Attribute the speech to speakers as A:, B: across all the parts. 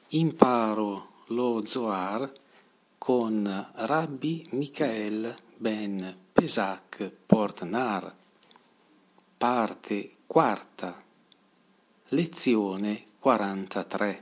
A: Imparo lo Zohar con Rabbi Michael ben Pesach Portnar, parte quarta, lezione 43.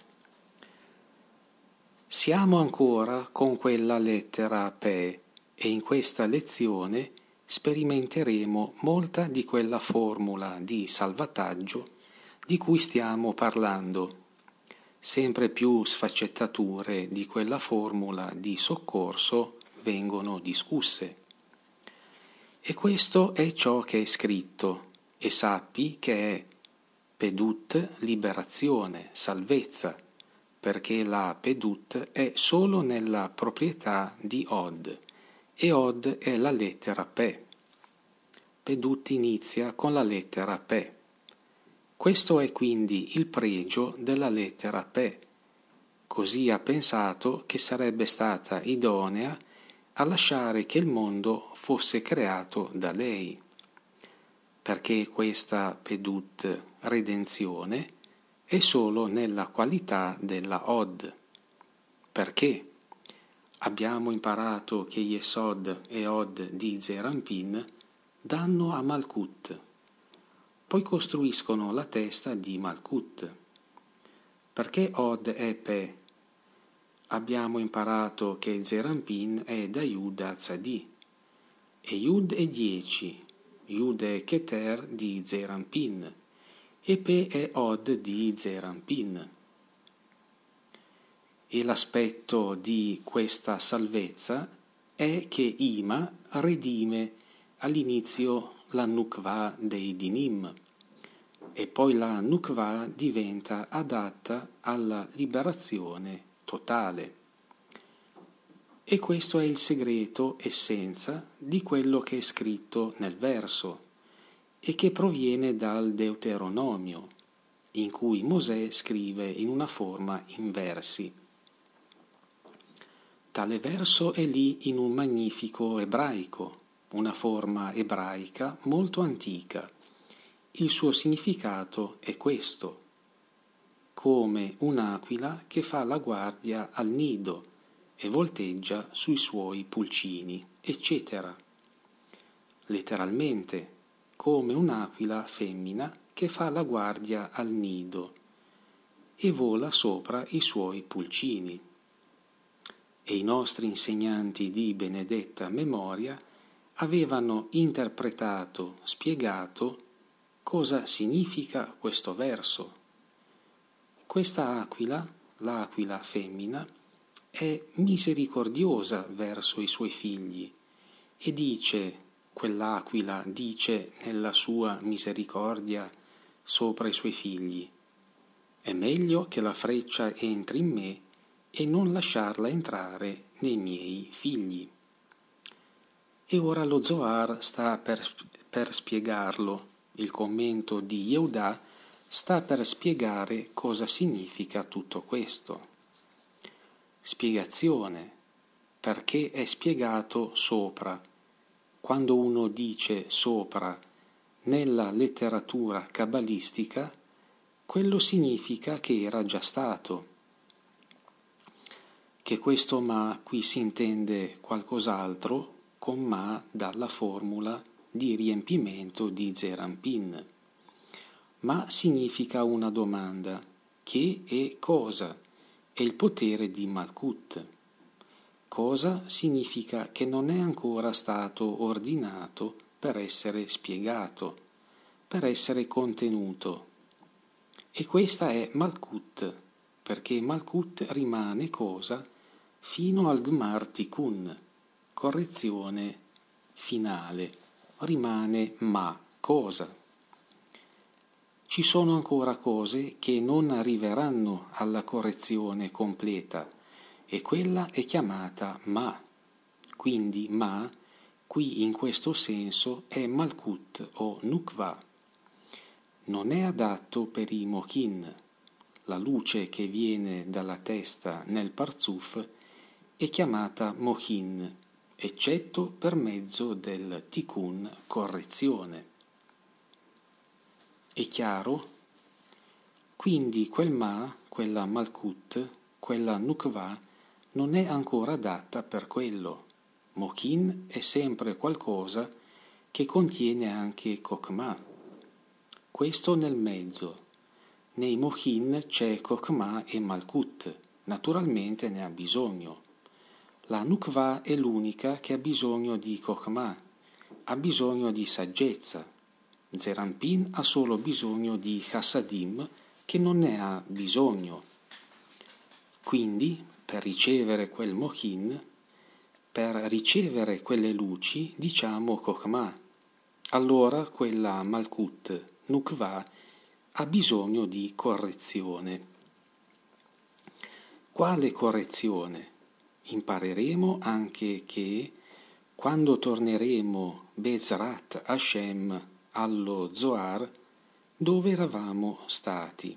A: Siamo ancora con quella lettera Pe e in questa lezione sperimenteremo molta di quella formula di salvataggio di cui stiamo parlando. Sempre più sfaccettature di quella formula di soccorso vengono discusse. E questo è ciò che è scritto, e sappi che è Pedut liberazione, salvezza, perché la Pedut è solo nella proprietà di Od, e Od è la lettera Pe. Pedut inizia con la lettera Pe. Questo è quindi il pregio della lettera Pe. Così ha pensato che sarebbe stata idonea a lasciare che il mondo fosse creato da lei, perché questa Pedut, redenzione, è solo nella qualità della Od. Perché? Abbiamo imparato che Yesod e Od di Zeir Anpin danno a Malkut, poi costruiscono la testa di Malkut. Perché Od è Pe? Abbiamo imparato che Zeir Anpin è da Yud a Tzadi, e Yud è 10, Yud è Keter di Zeir Anpin, e Pe è Od di Zeir Anpin. E l'aspetto di questa salvezza è che Ima redime all'inizio la Nukva dei Dinim, e poi la Nukva diventa adatta alla liberazione totale. E questo è il segreto essenza di quello che è scritto nel verso e che proviene dal Deuteronomio, in cui Mosè scrive in una forma in versi. Tale verso è lì in un magnifico ebraico, una forma ebraica molto antica. Il suo significato è questo: come un'aquila che fa la guardia al nido e volteggia sui suoi pulcini, eccetera. Letteralmente, come un'aquila femmina che fa la guardia al nido e vola sopra i suoi pulcini. E i nostri insegnanti di benedetta memoria avevano interpretato, spiegato cosa significa questo verso. Questa aquila, l'aquila femmina, è misericordiosa verso i suoi figli e quell'aquila dice nella sua misericordia sopra i suoi figli: è meglio che la freccia entri in me e non lasciarla entrare nei miei figli. E ora lo Zohar sta per spiegarlo. Il commento di Yehudà sta per spiegare cosa significa tutto questo. Spiegazione, perché è spiegato sopra. Quando uno dice sopra nella letteratura cabalistica, quello significa che era già stato. Che questo ma qui si intende qualcos'altro con ma dalla formula di riempimento di Zeir Anpin. Ma significa una domanda: che e cosa? È il potere di Malkut. Cosa significa che non è ancora stato ordinato per essere spiegato, per essere contenuto. E questa è Malkut, perché Malkut rimane cosa? Fino al Gmar Tikkun, correzione finale, rimane ma, cosa. Ci sono ancora cose che non arriveranno alla correzione completa, e quella è chiamata ma. Quindi ma, qui in questo senso, è Malkut o Nukva. Non è adatto per i Mochin. La luce che viene dalla testa nel Parzuf è chiamata Mochin, eccetto per mezzo del Tikkun, correzione. È chiaro? Quindi quel ma quella Malkut, quella Nukva, non è ancora adatta per quello. Mochin è sempre qualcosa che contiene anche Kokma. Questo nel mezzo. Nei Mochin c'è Kokma e Malkut, naturalmente ne ha bisogno. La Nukva è l'unica che ha bisogno di Kokma, ha bisogno di saggezza. Zeranpin ha solo bisogno di Chassadim, che non ne ha bisogno. Quindi, per ricevere quel Mochin, per ricevere quelle luci, diciamo Kokma. Allora quella Malkut, Nukva, ha bisogno di correzione. Quale correzione? Impareremo anche che quando torneremo Bezrat Hashem allo Zohar, dove eravamo stati,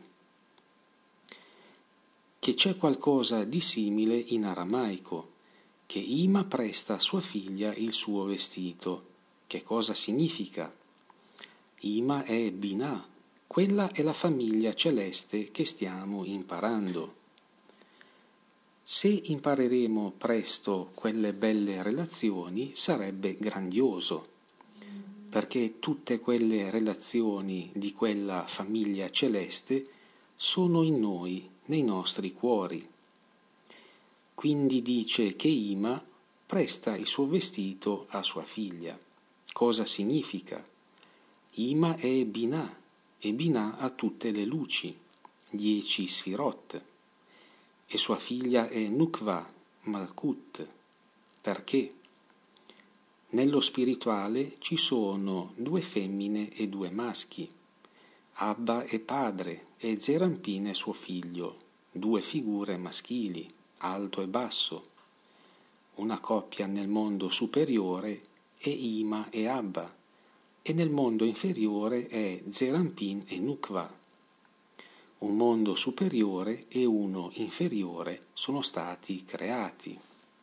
A: che c'è qualcosa di simile in aramaico, che Ima presta a sua figlia il suo vestito. Che cosa significa? Ima è Binah, quella è la famiglia celeste che stiamo imparando. Se impareremo presto quelle belle relazioni sarebbe grandioso, perché tutte quelle relazioni di quella famiglia celeste sono in noi, nei nostri cuori. Quindi dice che Ima presta il suo vestito a sua figlia. Cosa significa? Ima è Binah e Binah ha tutte le luci, 10 Sfirot, e sua figlia è Nukva, Malkut. Perché? Nello spirituale ci sono 2 femmine e 2 maschi, Abba è padre e Zeranpin è suo figlio, 2 figure maschili, alto e basso. Una coppia nel mondo superiore è Ima e Abba, e nel mondo inferiore è Zeranpin e Nukva. Un mondo superiore e uno inferiore sono stati creati.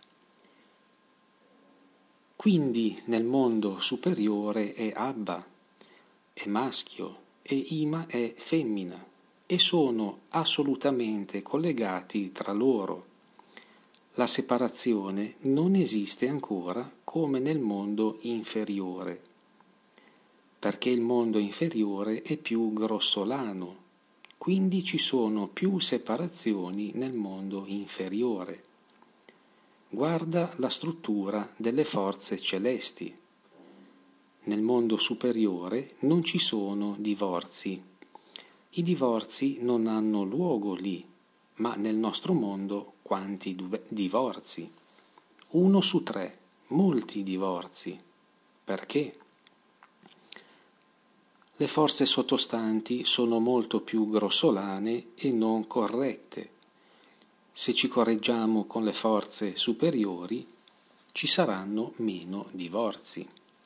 A: Quindi nel mondo superiore è Abba, è maschio, e Ima è femmina, e sono assolutamente collegati tra loro. La separazione non esiste ancora come nel mondo inferiore, perché il mondo inferiore è più grossolano, quindi ci sono più separazioni nel mondo inferiore. Guarda la struttura delle forze celesti. Nel mondo superiore non ci sono divorzi. I divorzi non hanno luogo lì, ma nel nostro mondo quanti divorzi? 1 su 3, molti divorzi. Perché? Le forze sottostanti sono molto più grossolane e non corrette. Se ci correggiamo con le forze superiori, ci saranno meno divorzi.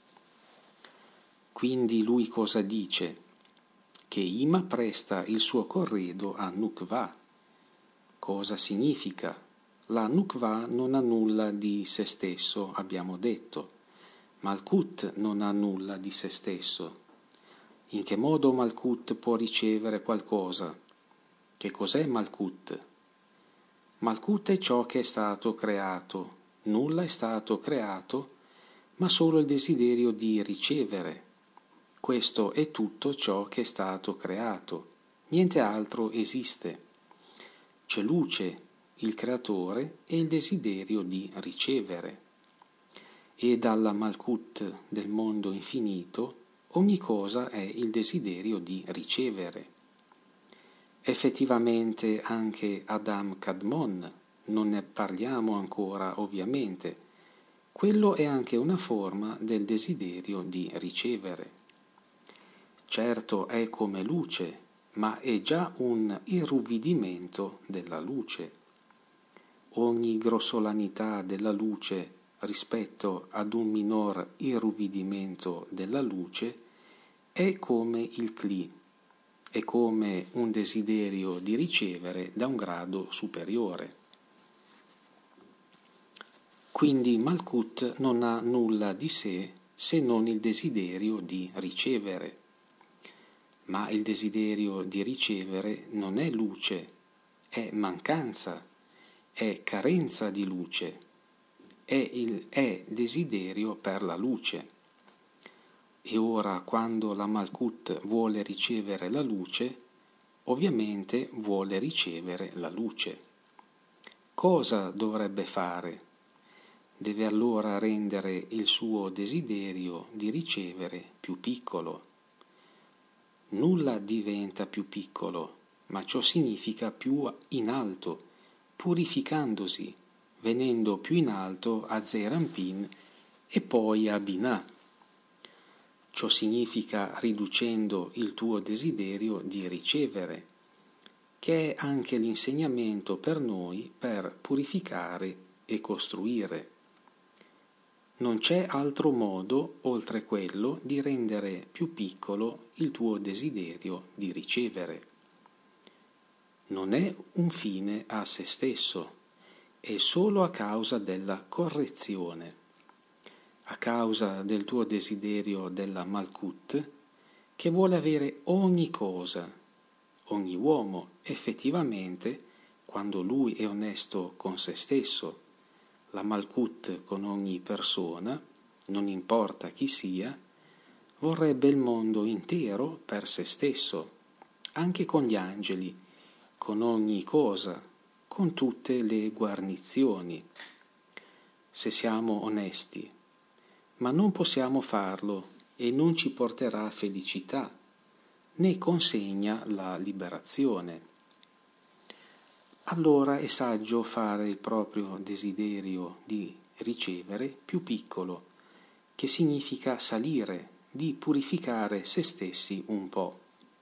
A: Quindi lui cosa dice? Che Ima presta il suo corredo a Nukva. Cosa significa? La Nukva non ha nulla di se stesso, abbiamo detto. Malkut non ha nulla di se stesso. In che modo Malkut può ricevere qualcosa? Che cos'è Malkut? Malkut è ciò che è stato creato. Nulla è stato creato, ma solo il desiderio di ricevere. Questo è tutto ciò che è stato creato. Niente altro esiste. C'è luce, il creatore e il desiderio di ricevere. E dalla Malkut del mondo infinito ogni cosa è il desiderio di ricevere. Effettivamente anche Adam Kadmon, non ne parliamo ancora ovviamente, quello è anche una forma del desiderio di ricevere. Certo è come luce, ma è già un irruvidimento della luce. Ogni grossolanità della luce rispetto ad un minor irruvidimento della luce è come il Kli, è come un desiderio di ricevere da un grado superiore. Quindi Malkut non ha nulla di sé se non il desiderio di ricevere. Ma il desiderio di ricevere non è luce, è mancanza, è carenza di luce, è desiderio per la luce. E ora, quando la Malkut vuole ricevere la luce, ovviamente vuole ricevere la luce. Cosa dovrebbe fare? Deve allora rendere il suo desiderio di ricevere più piccolo. Nulla diventa più piccolo, ma ciò significa più in alto, purificandosi, venendo più in alto a Zeranpin e poi a Binah. Ciò significa riducendo il tuo desiderio di ricevere, che è anche l'insegnamento per noi per purificare e costruire. Non c'è altro modo, oltre quello, di rendere più piccolo il tuo desiderio di ricevere. Non è un fine a se stesso, è solo a causa della correzione, a causa del tuo desiderio della Malkut, che vuole avere ogni cosa, ogni uomo, effettivamente, quando lui è onesto con se stesso, la Malkut con ogni persona, non importa chi sia, vorrebbe il mondo intero per se stesso, anche con gli angeli, con ogni cosa, con tutte le guarnizioni, se siamo onesti, ma non possiamo farlo e non ci porterà felicità, né consegna la liberazione. Allora è saggio fare il proprio desiderio di ricevere più piccolo, che significa salire, di purificare se stessi un po'.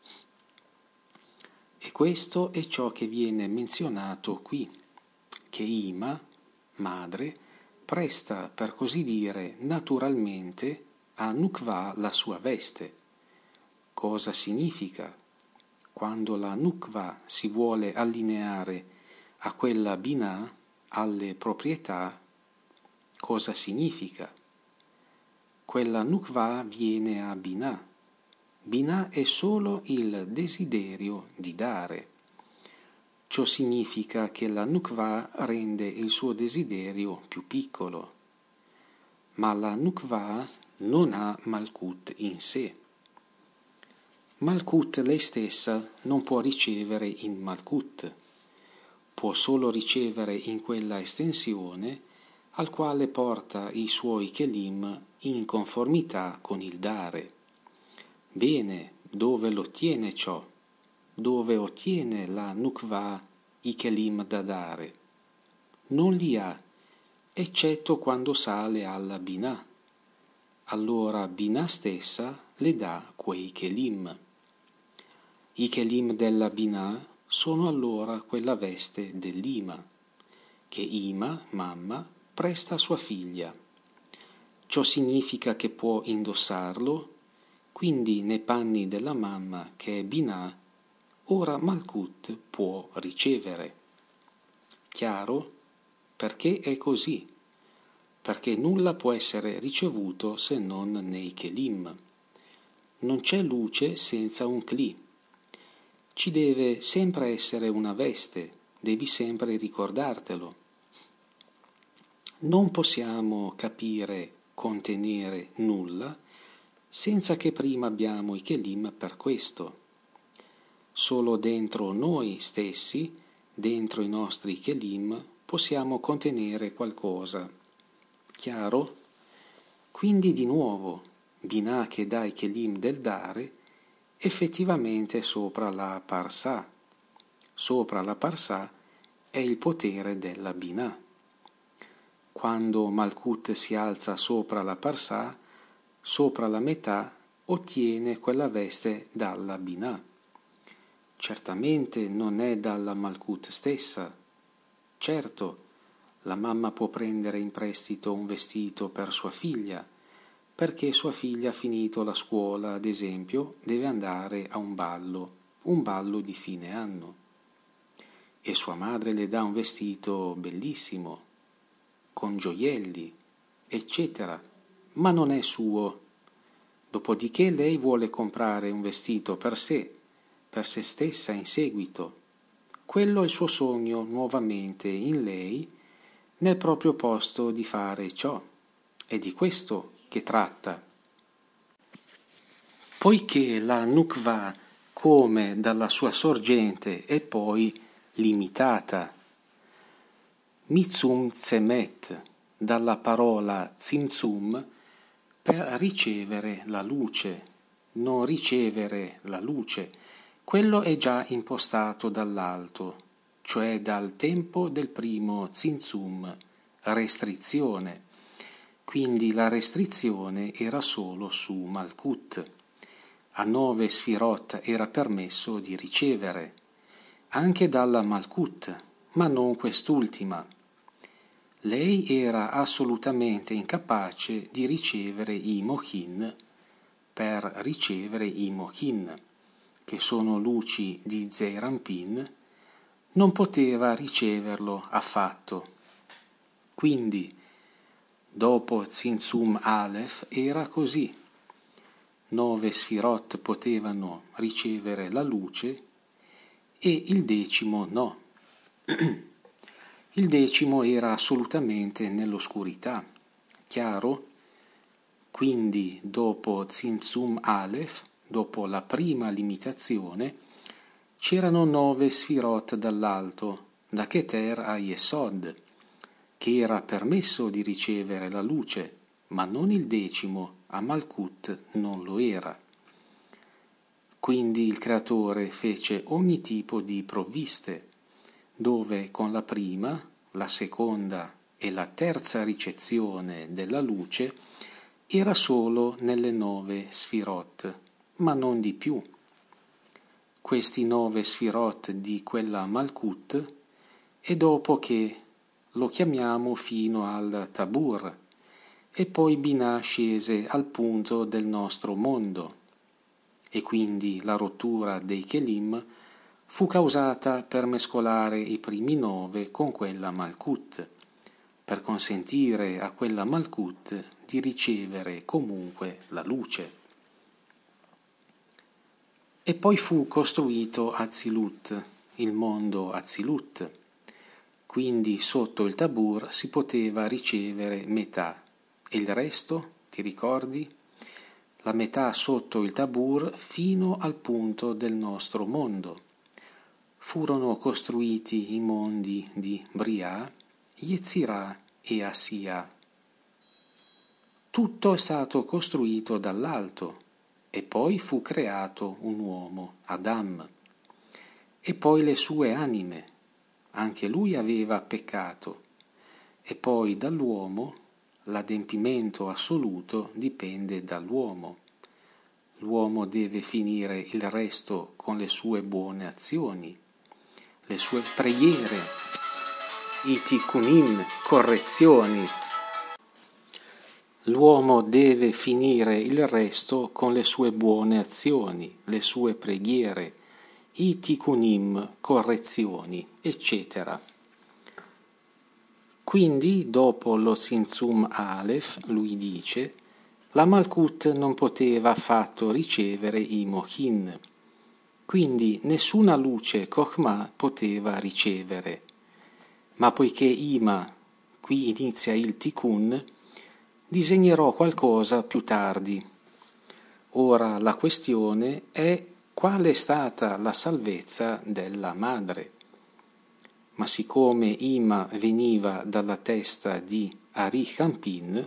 A: E questo è ciò che viene menzionato qui, che Ima, madre, presta, per così dire, naturalmente a Nukva la sua veste. Cosa significa? Quando la Nukva si vuole allineare a quella Binah, alle proprietà, cosa significa? Quella Nukva viene a Binah. Binah è solo il desiderio di dare. Ciò significa che la Nukva rende il suo desiderio più piccolo, ma la Nukva non ha Malkut in sé. Malkut lei stessa non può ricevere in Malkut, può solo ricevere in quella estensione al quale porta i suoi Kelim in conformità con il dare. Bene, dove lo ottiene ciò? Dove ottiene la Nukva i Kelim da dare? Non li ha, eccetto quando sale alla Binah. Allora Binah stessa le dà quei Kelim. I Kelim della Binah sono allora quella veste dell'Ima, che Ima, mamma, presta a sua figlia. Ciò significa che può indossarlo, quindi nei panni della mamma che è Binah, ora Malkut può ricevere. Chiaro? Perché è così? Perché nulla può essere ricevuto se non nei Kelim. Non c'è luce senza un Kli. Ci deve sempre essere una veste, devi sempre ricordartelo. Non possiamo capire, contenere nulla, senza che prima abbiamo i Kelim per questo. Solo dentro noi stessi, dentro i nostri Kelim, possiamo contenere qualcosa. Chiaro? Quindi di nuovo, Binah che dà i Kelim del dare, effettivamente sopra la Parsà. Sopra la Parsà è il potere della Binah. Quando Malkut si alza sopra la Parsà, sopra la metà, ottiene quella veste dalla Binah. Certamente non è dalla Malkut stessa. Certo, la mamma può prendere in prestito un vestito per sua figlia, perché sua figlia ha finito la scuola, ad esempio, deve andare a un ballo di fine anno. E sua madre le dà un vestito bellissimo, con gioielli, eccetera, ma non è suo. Dopodiché lei vuole comprare un vestito per sé stessa in seguito. quello è il suo sogno nuovamente in lei, nel proprio posto di fare ciò. È di questo che tratta. Poiché la Nukva come dalla sua sorgente è poi limitata. Mitzum tzemet, dalla parola tzimtzum, per ricevere la luce, non ricevere la luce. Quello è già impostato dall'alto, cioè dal tempo del primo tzimtzum, restrizione. Quindi la restrizione era solo su Malkut. A 9 Sfirot era permesso di ricevere, anche dalla Malkut, ma non quest'ultima. Lei era assolutamente incapace di ricevere i Mochin per ricevere i Mochin, che sono luci di Zeirampin, non poteva riceverlo affatto. Quindi, dopo Tzimtzum Aleph era così. 9 Sfirot potevano ricevere la luce e il 10° no. Il 10° era assolutamente nell'oscurità, chiaro? Quindi dopo Tzimtzum Aleph, dopo la prima limitazione, c'erano 9 Sfirot dall'alto, da Keter a Yesod, che era permesso di ricevere la luce, ma non il 10°, a Malkut non lo era. Quindi il Creatore fece ogni tipo di provviste, dove con la prima, la seconda e la terza ricezione della luce era solo nelle 9 Sfirot, ma non di più. Questi 9 Sfirot di quella Malkut, e dopo che lo chiamiamo fino al Tabur, e poi Binah scese al punto del nostro mondo, e quindi la rottura dei Kelim fu causata per mescolare i primi 9 con quella Malkut, per consentire a quella Malkut di ricevere comunque la luce. E poi fu costruito Atzilut, il mondo Atzilut, quindi sotto il Tabur si poteva ricevere metà. E il resto, ti ricordi? La metà sotto il Tabur fino al punto del nostro mondo. Furono costruiti i mondi di Briah, Yetzirah e Assia. Tutto è stato costruito dall'alto e poi fu creato un uomo, Adam. E poi le sue anime, anche lui aveva peccato. E poi dall'uomo l'adempimento assoluto dipende dall'uomo. L'uomo deve finire il resto con le sue buone azioni, le sue preghiere, i tikkunim, correzioni. L'uomo deve finire il resto con le sue buone azioni, le sue preghiere, i tikkunim, correzioni, eccetera. Quindi, dopo lo Tzimtzum Aleph, lui dice, la Malkut non poteva affatto ricevere i Mochin, quindi nessuna luce Chokhmah poteva ricevere. Ma poiché Ima, qui inizia il Tikkun, disegnerò qualcosa più tardi. Ora la questione è qual è stata la salvezza della madre. Ma siccome Ima veniva dalla testa di Arichampin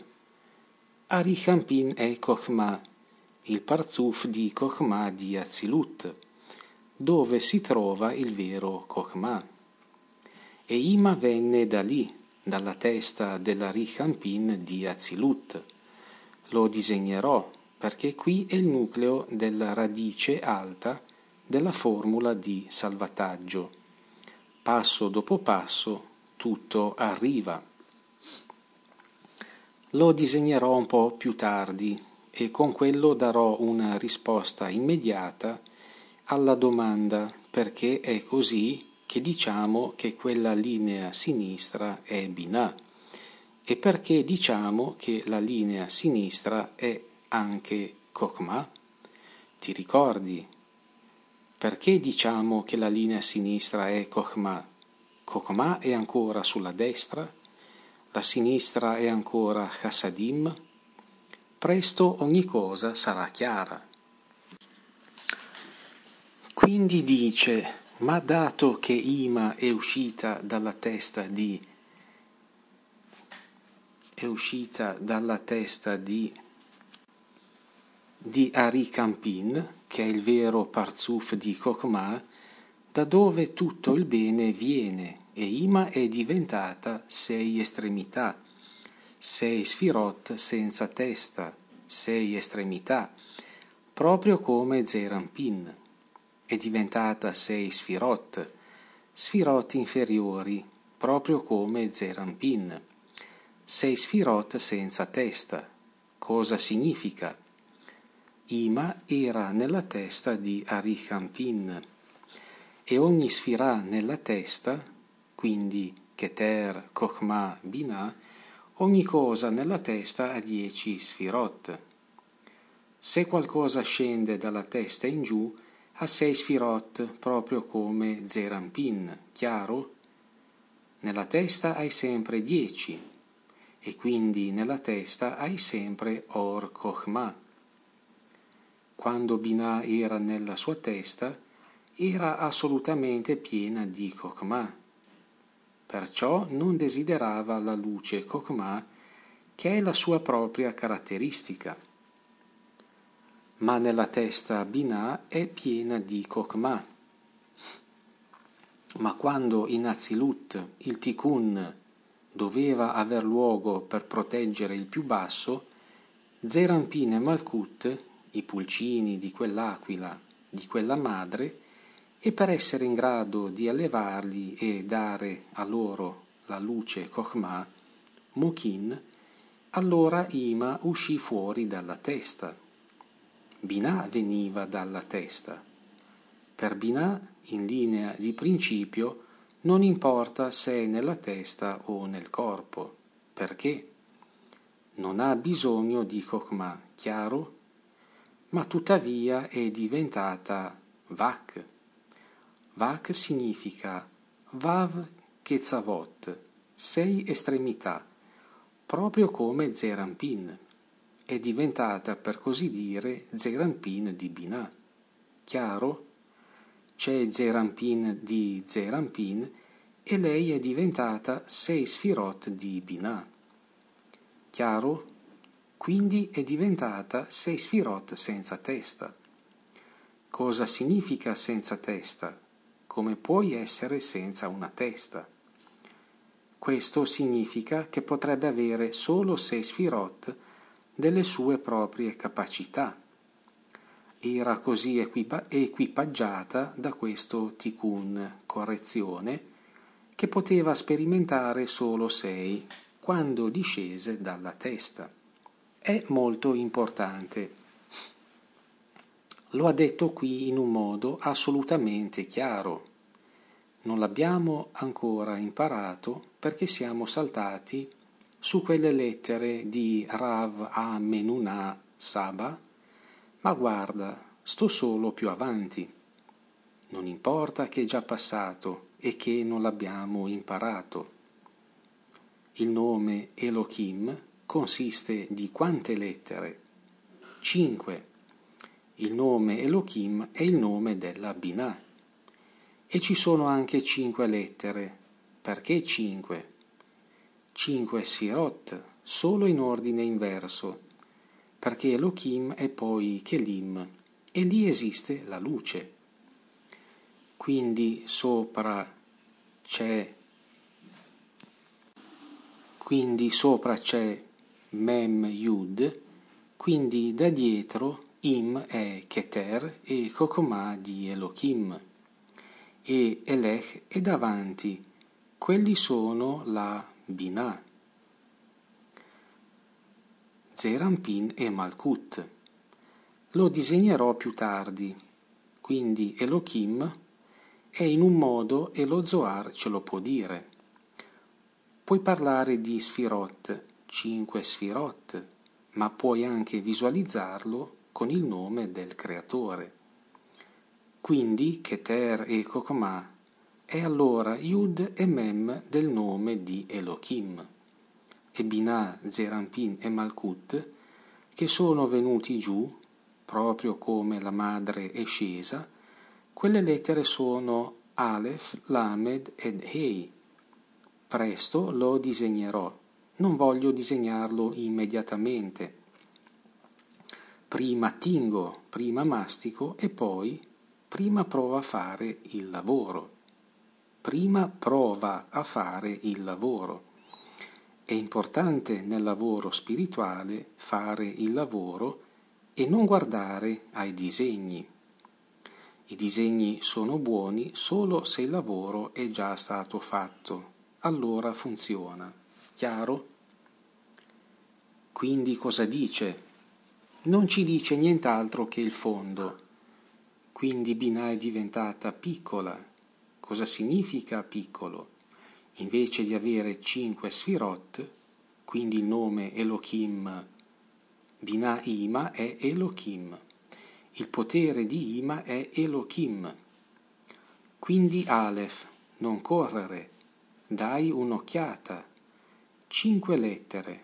A: è Chokhmah, il Parzuf di Chokhmah di Atzilut, dove si trova il vero Chokhmah. E Ima venne da lì, dalla testa dell'Arichampin di Atzilut. Lo disegnerò, perché qui è il nucleo della radice alta della formula di salvataggio. Passo dopo passo tutto arriva. Lo disegnerò un po' più tardi e con quello darò una risposta immediata alla domanda perché è così che diciamo che quella linea sinistra è Binah e perché diciamo che la linea sinistra è anche Chokhmah. Ti ricordi? Perché diciamo che la linea sinistra è Chokhmah? Chokhmah è ancora sulla destra, la sinistra è ancora Chassadim. Presto ogni cosa sarà chiara. Quindi dice, ma dato che Ima è uscita dalla testa di Arikampin, che è il vero Parzuf di Chokhmah, da dove tutto il bene viene, e Ima è diventata 6 estremità, 6 sfirot senza testa, 6 estremità, proprio come Zerampin. È diventata 6 sfirot, sfirot inferiori, proprio come Zerampin. 6 sfirot senza testa. Cosa significa? Ima era nella testa di Arikampin e ogni sfirà nella testa, quindi Keter, Chokhmah, Binah, ogni cosa nella testa ha 10 sfirot. Se qualcosa scende dalla testa in giù, ha 6 sfirot, proprio come Zerampin, chiaro? Nella testa hai sempre 10, e quindi nella testa hai sempre Or Chokhmah. Quando Binah era nella sua testa, era assolutamente piena di Chokhmah. Perciò non desiderava la luce Chokhmah, che è la sua propria caratteristica. Ma nella testa Binah è piena di Chokhmah. Ma quando in Azilut il Tikkun doveva aver luogo per proteggere il più basso, Zerampin e Malkut, i pulcini di quell'aquila, di quella madre, e per essere in grado di allevarli e dare a loro la luce Chokhmah, Mokin, allora Ima uscì fuori dalla testa. Binah veniva dalla testa. Per Binah, in linea di principio, non importa se è nella testa o nel corpo. Perché? Non ha bisogno di Chokhmah, chiaro? Ma tuttavia è diventata Vak. Vak significa Vav Ketzavot, 6 estremità, proprio come Zerampin. È diventata, per così dire, Zerampin di Binah. Chiaro? C'è Zerampin di Zerampin e lei è diventata 6 sfirot di Binah. Chiaro? Quindi è diventata 6 sfirot senza testa. Cosa significa senza testa? Come puoi essere senza una testa? Questo significa che potrebbe avere solo 6 sfirot delle sue proprie capacità. Era così equipaggiata da questo tikkun, correzione, che poteva sperimentare solo 6 quando discese dalla testa. È molto importante. Lo ha detto qui in un modo assolutamente chiaro. Non l'abbiamo ancora imparato perché siamo saltati su quelle lettere di Rav Amenunah Saba, ma guarda, sto solo più avanti. Non importa che è già passato e che non l'abbiamo imparato. Il nome Elohim consiste di quante lettere? 5. Il nome Elohim è il nome della Binah. E ci sono anche 5 lettere. Perché 5? 5 sfirot, solo in ordine inverso, perché Elohim è poi Kelim, e lì esiste la luce. Quindi sopra c'è Mem Yud, quindi da dietro Im è Keter e Chokhmah di Elohim, e Elech è davanti, quelli sono la Binah. Zerampin e Malkut. Lo disegnerò più tardi, quindi Elohim è in un modo e lo Zohar ce lo può dire. Puoi parlare di sfirot, 5 sfirot, ma puoi anche visualizzarlo con il nome del creatore. Quindi Keter e Kokma è allora Yud e Mem del nome di Elohim, e Binah, Zerampin e Malkut, che sono venuti giù, proprio come la madre è scesa. Quelle lettere sono Aleph, Lamed ed Hei. Presto lo disegnerò, non voglio disegnarlo immediatamente. Prima tingo, prima mastico e poi prima prova a fare il lavoro. Prima prova a fare il lavoro. È importante nel lavoro spirituale fare il lavoro e non guardare ai disegni. I disegni sono buoni solo se il lavoro è già stato fatto. Allora funziona. Chiaro? Quindi cosa dice? Non ci dice nient'altro che il fondo. Quindi Binah è diventata piccola. Cosa significa piccolo? Invece di avere 5 sfirot, quindi il nome Elohim, Binah Ima è Elohim. Il potere di Ima è Elohim. Quindi Aleph, non correre, dai un'occhiata. 5 lettere.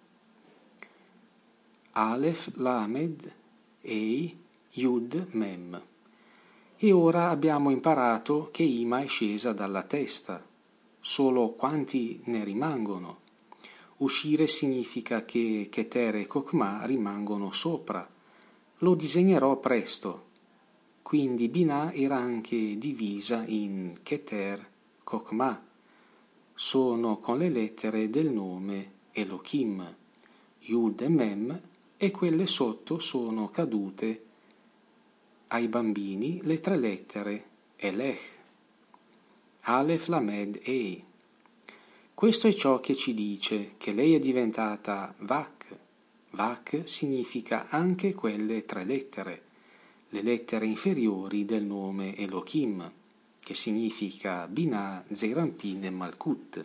A: Aleph, Lamed, Ei, Yud, Mem. E ora abbiamo imparato che Ima è scesa dalla testa. Solo quanti ne rimangono? Uscire significa che Keter e Kokma rimangono sopra. Lo disegnerò presto. Quindi Binah era anche divisa in Keter, Kokma. Sono con le lettere del nome Elohim, Yud e Mem, e quelle sotto sono cadute ai bambini le 3 lettere Elech, Aleph, Lamed, Ei. Questo è ciò che ci dice che lei è diventata Vak. Vak significa anche quelle 3 lettere, le lettere inferiori del nome Elohim, che significa Binah, Zerampin e Malkut.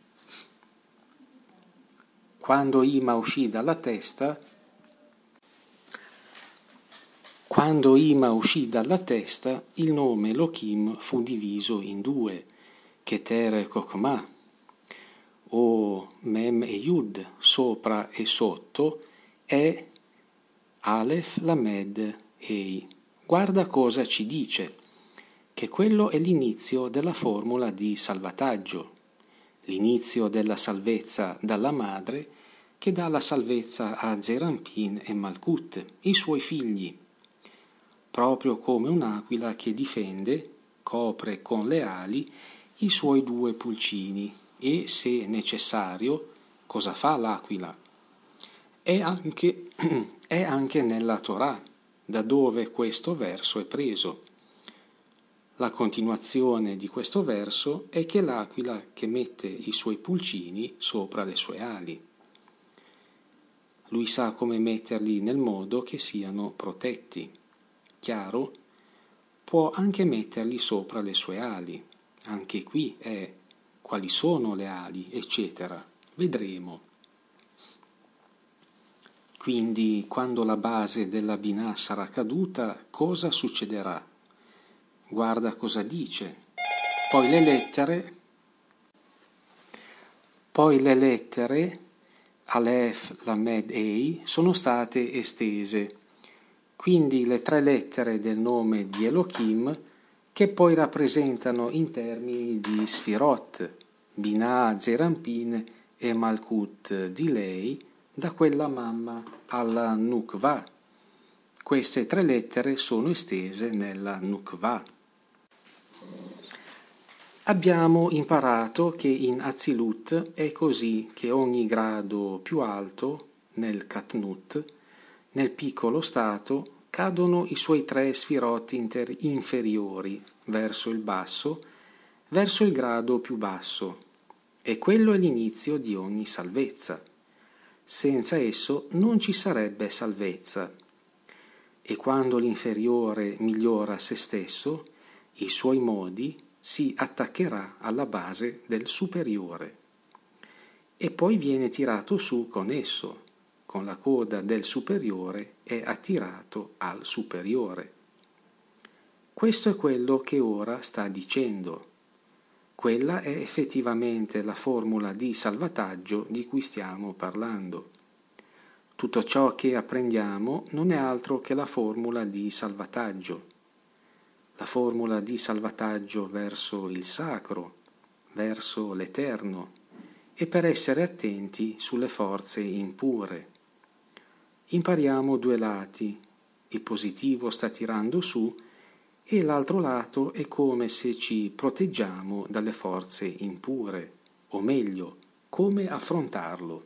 A: Quando Ima uscì dalla testa, il nome Elohim fu diviso in 2, Keter e Kokma, o Mem e Yud, sopra e sotto, è Aleph, Lamed, Ei. Guarda cosa ci dice, che quello è l'inizio della formula di salvataggio, l'inizio della salvezza dalla madre che dà la salvezza a Zerampin e Malkut, i suoi figli, proprio come un'aquila che difende, copre con le ali i suoi 2 pulcini e, se necessario, cosa fa l'aquila? È anche nella Torah, da dove questo verso è preso. La continuazione di questo verso è che l'aquila che mette i suoi pulcini sopra le sue ali. Lui sa come metterli nel modo che siano protetti. Chiaro? Può anche metterli sopra le sue ali. Anche qui è quali sono le ali, eccetera. Vedremo. Quindi, quando la base della Binah sarà caduta, cosa succederà? Guarda cosa dice. Poi le lettere Aleph, Lamed, Ei sono state estese. Quindi le 3 lettere del nome di Elohim, che poi rappresentano in termini di Sfirot, Binah, Zerampin e Malkut di lei, da quella mamma alla Nukva. Queste 3 lettere sono estese nella Nukva. Abbiamo imparato che in Atzilut è così che ogni grado più alto, nel Katnut, nel piccolo stato, cadono i suoi 3 sfirot inferiori verso il basso, verso il grado più basso, e quello è l'inizio di ogni salvezza. Senza esso non ci sarebbe salvezza. E quando l'inferiore migliora se stesso, i suoi modi, si attaccherà alla base del superiore e poi viene tirato su con esso, con la coda del superiore è attirato al superiore. Questo è quello che ora sta dicendo. Quella è effettivamente la formula di salvataggio di cui stiamo parlando. Tutto ciò che apprendiamo non è altro che la formula di salvataggio. La formula di salvataggio verso il sacro, verso l'eterno, e per essere attenti sulle forze impure. Impariamo due lati. Il positivo sta tirando su e l'altro lato è come se ci proteggiamo dalle forze impure, o meglio, come affrontarlo.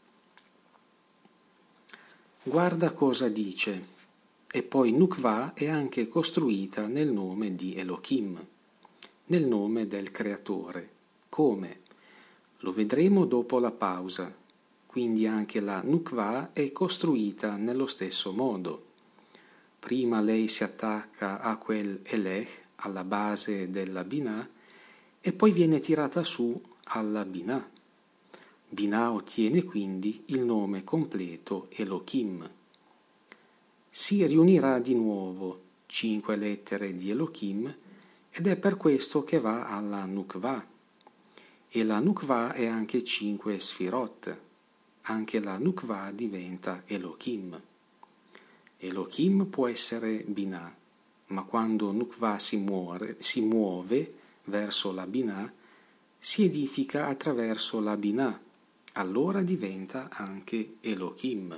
A: Guarda cosa dice. E poi Nukva è anche costruita nel nome di Elohim, nel nome del Creatore. Come? Lo vedremo dopo la pausa. Quindi anche la Nukva è costruita nello stesso modo. Prima lei si attacca a quel Elech, alla base della Binah, e poi viene tirata su alla Binah. Binah ottiene quindi il nome completo Elohim. Si riunirà di nuovo 5 lettere di Elohim ed è per questo che va alla Nukva. E la Nukva è anche 5 Sfirot. Anche la Nukva diventa Elohim. Elohim può essere Binah, ma quando Nukva si muove verso la Binah, si edifica attraverso la Binah, allora diventa anche Elohim.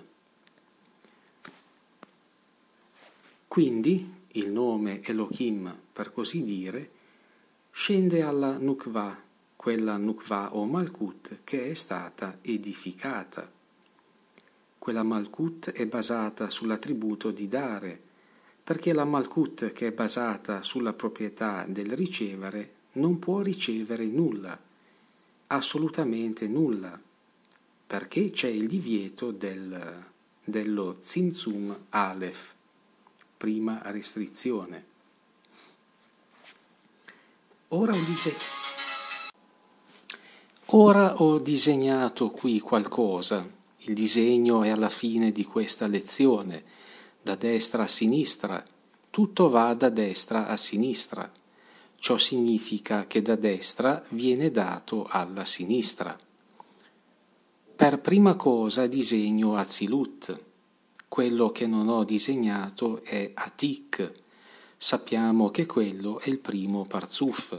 A: Quindi il nome Elohim, per così dire, scende alla Nukva, quella Nukva o Malkut che è stata edificata. Quella Malkut è basata sull'attributo di dare, perché la Malkut che è basata sulla proprietà del ricevere non può ricevere nulla, assolutamente nulla, perché c'è il divieto dello Tzimtzum Aleph, prima restrizione. Ora ho disegnato qui qualcosa. Il disegno è alla fine di questa lezione, da destra a sinistra. Tutto va da destra a sinistra. Ciò significa che da destra viene dato alla sinistra. Per prima cosa disegno Atzilut. Quello che non ho disegnato è Atik. Sappiamo che quello è il primo Parzuf.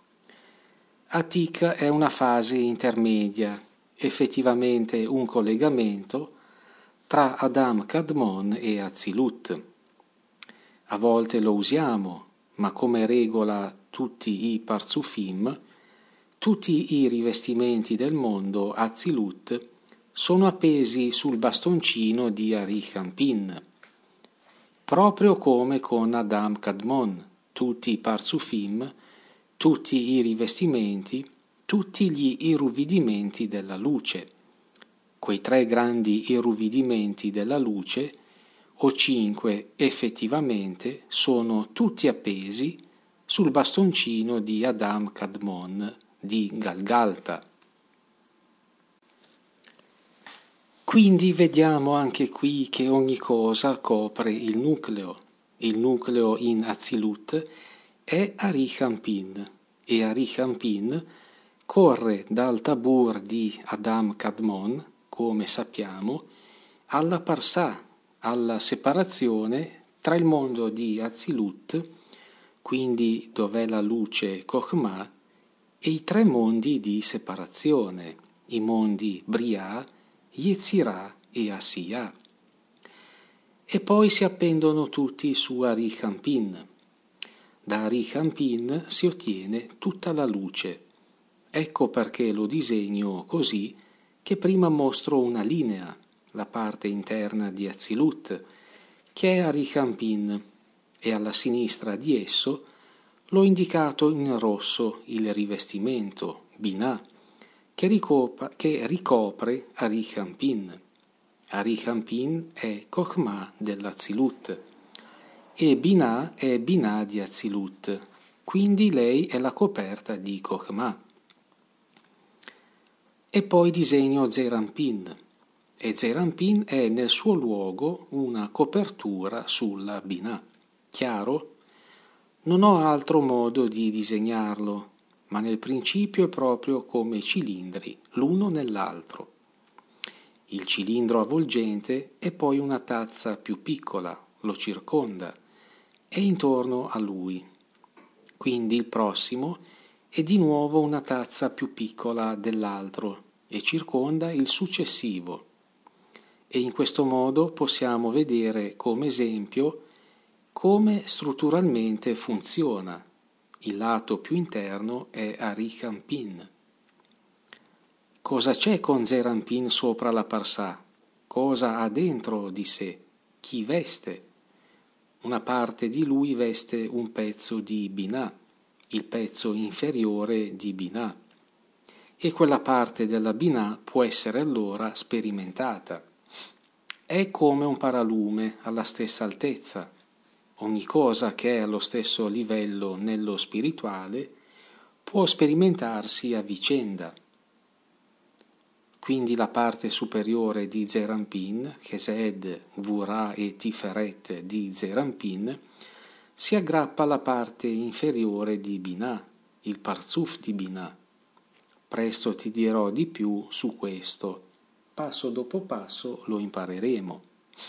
A: Atik è una fase intermedia, effettivamente un collegamento tra Adam Kadmon e Atzilut. A volte lo usiamo, ma come regola tutti i Parzufim, tutti i rivestimenti del mondo Atzilut sono appesi sul bastoncino di Arich Anpin, proprio come con Adam Kadmon, tutti i Parzufim, tutti i rivestimenti, tutti gli irruvidimenti della luce. Quei 3 grandi irruvidimenti della luce, o 5 effettivamente, sono tutti appesi sul bastoncino di Adam Kadmon di Galgalta. Quindi vediamo anche qui che ogni cosa copre il nucleo. Il nucleo in Atzilut è Arich Anpin e Arich Anpin corre dal Tabur di Adam Kadmon, come sappiamo, alla Parsà, alla separazione tra il mondo di Atzilut, quindi dov'è la luce Chokhmah, e i 3 mondi di separazione, i mondi Briah, Yetzirah e Asiyah. E poi si appendono tutti su Arich Anpin. Da Arich Anpin si ottiene tutta la luce. Ecco perché lo disegno così, che prima mostro una linea, la parte interna di Atzilut, che è Arich Anpin, e alla sinistra di esso l'ho indicato in rosso il rivestimento, Binah, che ricopre Arich Anpin. Arich Anpin è Chokhmah dell'Atzilut e Binah è Binah di Atzilut, quindi lei è la coperta di Chokhmah. E poi disegno Zeir Anpin, e Zeir Anpin è nel suo luogo una copertura sulla Binah. Chiaro? Non ho altro modo di disegnarlo, ma nel principio è proprio come cilindri, l'uno nell'altro. Il cilindro avvolgente è poi una tazza più piccola, lo circonda, è intorno a lui. Quindi il prossimo è di nuovo una tazza più piccola dell'altro e circonda il successivo. E in questo modo possiamo vedere come esempio come strutturalmente funziona. Il lato più interno è Arikhampin. Cosa c'è con Zerampin sopra la Parsà? Cosa ha dentro di sé? Chi veste? Una parte di lui veste un pezzo di Binah, il pezzo inferiore di Binah, e quella parte della Binah può essere allora sperimentata. È come un paralume alla stessa altezza. Ogni cosa che è allo stesso livello nello spirituale può sperimentarsi a vicenda. Quindi la parte superiore di Zerampin, Chesed, Gvurah e Tiferet di Zerampin, si aggrappa alla parte inferiore di Binah, il Parzuf di Binah. Presto ti dirò di più su questo. Passo dopo passo lo impareremo.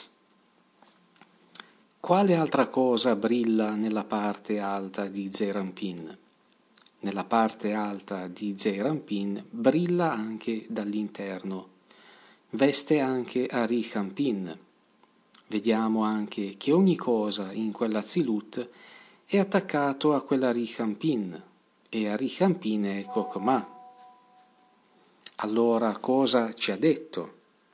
A: Quale altra cosa brilla nella parte alta di Zerampin? Nella parte alta di Zerampin brilla anche dall'interno. Veste anche Arikhampin. Vediamo anche che ogni cosa in quella Zilut è attaccato a quella Arikhampin e Arikhampin è Kokmah. Allora cosa ci ha detto?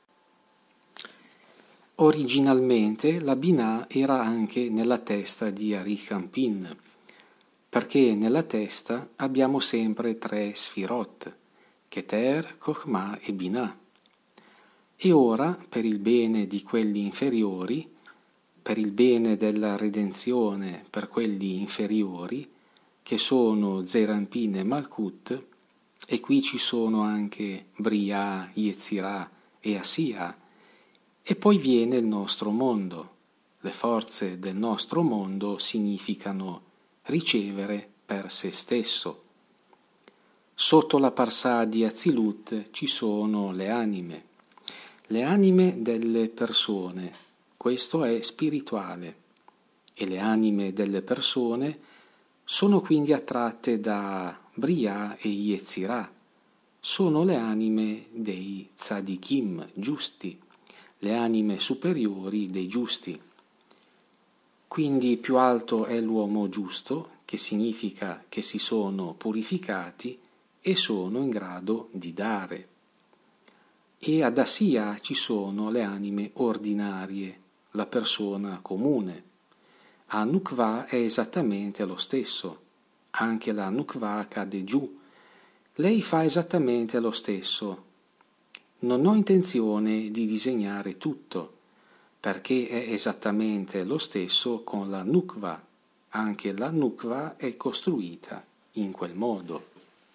A: Originalmente la Binah era anche nella testa di Arikhampin, perché nella testa abbiamo sempre 3 Sfirot, Keter, Chokhmah e Binah. E ora, per il bene di quelli inferiori, per il bene della redenzione per quelli inferiori, che sono Zerampin e Malkut, e qui ci sono anche Briah, Yetzirah e Asiya, e poi viene il nostro mondo. Le forze del nostro mondo significano ricevere per se stesso. Sotto la Parsà di Azilut ci sono le anime delle persone, questo è spirituale, e le anime delle persone sono quindi attratte da Briah e Yetzirah, sono le anime dei tzadikim, giusti, le anime superiori dei giusti. Quindi più alto è l'uomo giusto, che significa che si sono purificati e sono in grado di dare. E ad Asiya ci sono le anime ordinarie, la persona comune. A Nukva è esattamente lo stesso, anche la Nukva cade giù. Lei fa esattamente lo stesso. Non ho intenzione di disegnare tutto, perché è esattamente lo stesso con la Nukva. Anche la Nukva è costruita in quel modo.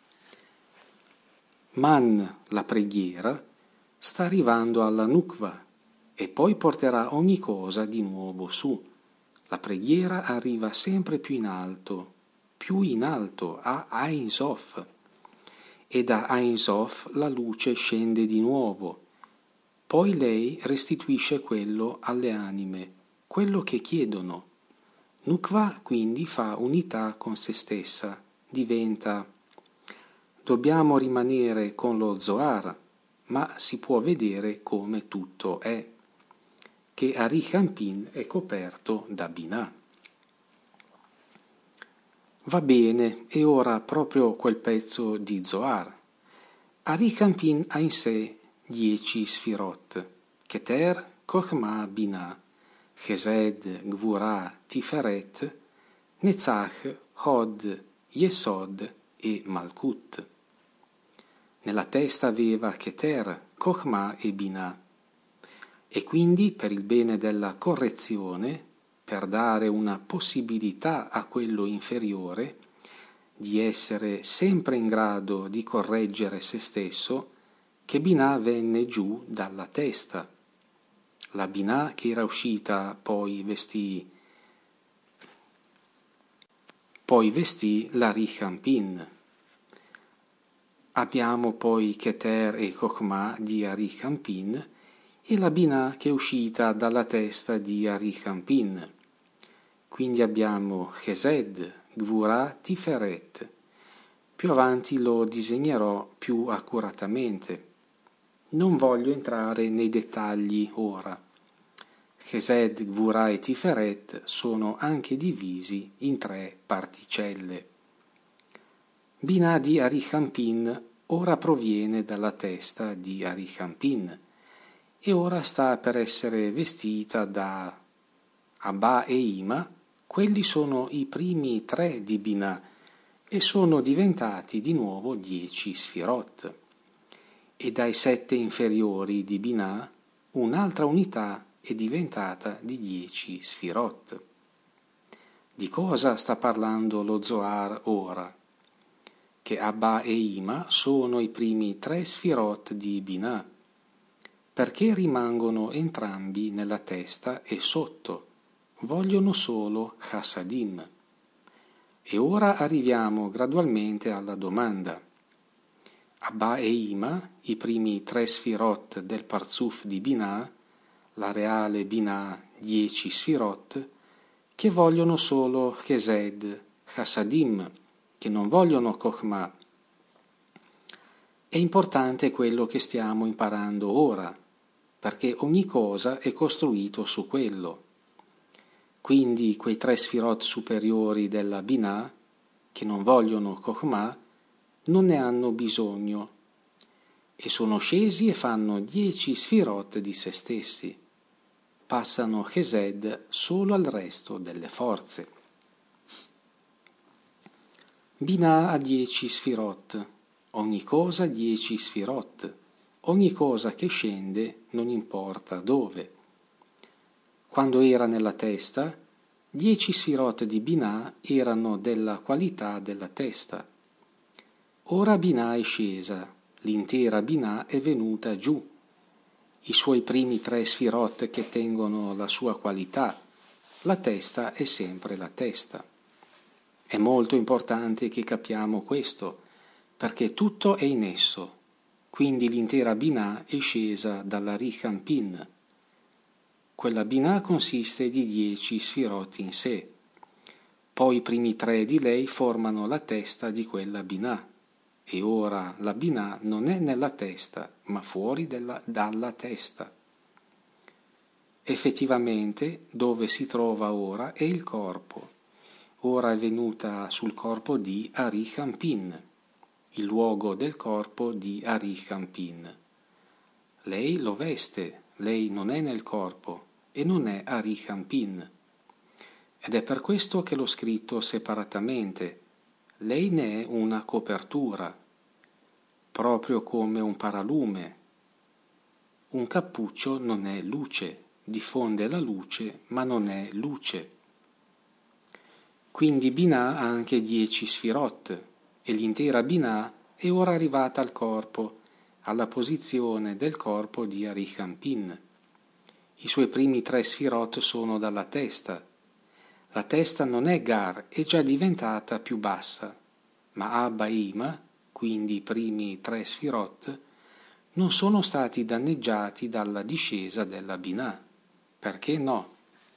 A: Man, la preghiera, sta arrivando alla Nukva e poi porterà ogni cosa di nuovo su. La preghiera arriva sempre più in alto, a Ein Sof, e da Ein Sof la luce scende di nuovo. Poi lei restituisce quello alle anime, quello che chiedono. Nukva quindi fa unità con se stessa, diventa. Dobbiamo rimanere con lo Zohar, ma si può vedere come tutto è, che Arikhampin è coperto da Binah. Va bene, e ora proprio quel pezzo di Zohar. Arikhampin ha in sé 10 Sfirot, Keter, Chokhmah, Binah, Chesed, Gvurah, Tiferet, Netzach, Hod, Yesod e Malkut. Nella testa aveva Keter, Chokhmah e Binah. E quindi, per il bene della correzione, per dare una possibilità a quello inferiore di essere sempre in grado di correggere se stesso, che Binah venne giù dalla testa. La Binah che era uscita poi vestì poi vestì l'Arichampin. Abbiamo poi Keter e Chokhmah di Arichampin e la Binah che è uscita dalla testa di Arichampin. Quindi abbiamo Chesed, Gvurah, Tiferet. Più avanti lo disegnerò più accuratamente. Non voglio entrare nei dettagli ora. Chesed, Gvurah e Tiferet sono anche divisi in 3 particelle. Binah di Arichampin ora proviene dalla testa di Arichampin e ora sta per essere vestita da Abba e Ima. Quelli sono i primi 3 di Binah e sono diventati di nuovo 10 Sfirot. E dai 7 inferiori di Binah un'altra unità è diventata di 10 Sfirot. Di cosa sta parlando lo Zohar ora? Che Abba e Ima sono i primi 3 Sfirot di Binah, perché rimangono entrambi nella testa e sotto, vogliono solo Chassadim. E ora arriviamo gradualmente alla domanda. Abba e Ima, i primi 3 Sfirot del Parzuf di Binah, la reale Binah 10 Sfirot, che vogliono solo Chesed, Chassadim, che non vogliono Chokhmah. È importante quello che stiamo imparando ora, perché ogni cosa è costruito su quello. Quindi quei 3 Sfirot superiori della Binah, che non vogliono Chokhmah, non ne hanno bisogno e sono scesi e fanno 10 Sfirot di se stessi. Passano Chesed solo al resto delle forze. Binah ha 10 Sfirot, ogni cosa 10 Sfirot, ogni cosa che scende non importa dove. Quando era nella testa, 10 Sfirot di Binah erano della qualità della testa. Ora Binah è scesa, l'intera Binah è venuta giù. I suoi primi 3 Sfirot che tengono la sua qualità, la testa è sempre la testa. È molto importante che capiamo questo, perché tutto è in esso. Quindi l'intera Binah è scesa dall'Arichampin. Quella Binah consiste di 10 Sfirot in sé. Poi i primi 3 di lei formano la testa di quella Binah. E ora la Binah non è nella testa, ma fuori dalla testa. Effettivamente, dove si trova ora è il corpo. Ora è venuta sul corpo di Arichampin, il luogo del corpo di Arichampin. Lei lo veste, lei non è nel corpo e non è Arichampin. Ed è per questo che l'ho scritto separatamente. Lei ne è una copertura, proprio come un paralume. Un cappuccio non è luce, diffonde la luce, ma non è luce. Quindi Binah ha anche 10 Sfirot e l'intera Binah è ora arrivata al corpo, alla posizione del corpo di Arichampin. I suoi primi 3 Sfirot sono dalla testa. La testa non è Gar, è già diventata più bassa, ma Abba e Ima, quindi i primi 3 Sfirot, non sono stati danneggiati dalla discesa della Binah. Perché no?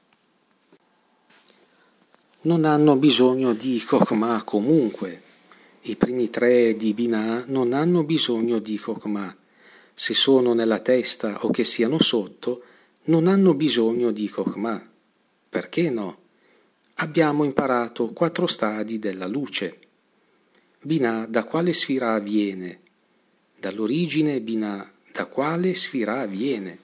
A: Non hanno bisogno di Chokhmah comunque. I primi 3 di Binah non hanno bisogno di Chokhmah. Se sono nella testa o che siano sotto, non hanno bisogno di Chokhmah. Perché no? Abbiamo imparato 4 stadi della luce. Binah da quale sfira viene? Dall'origine Binah da quale sfira viene?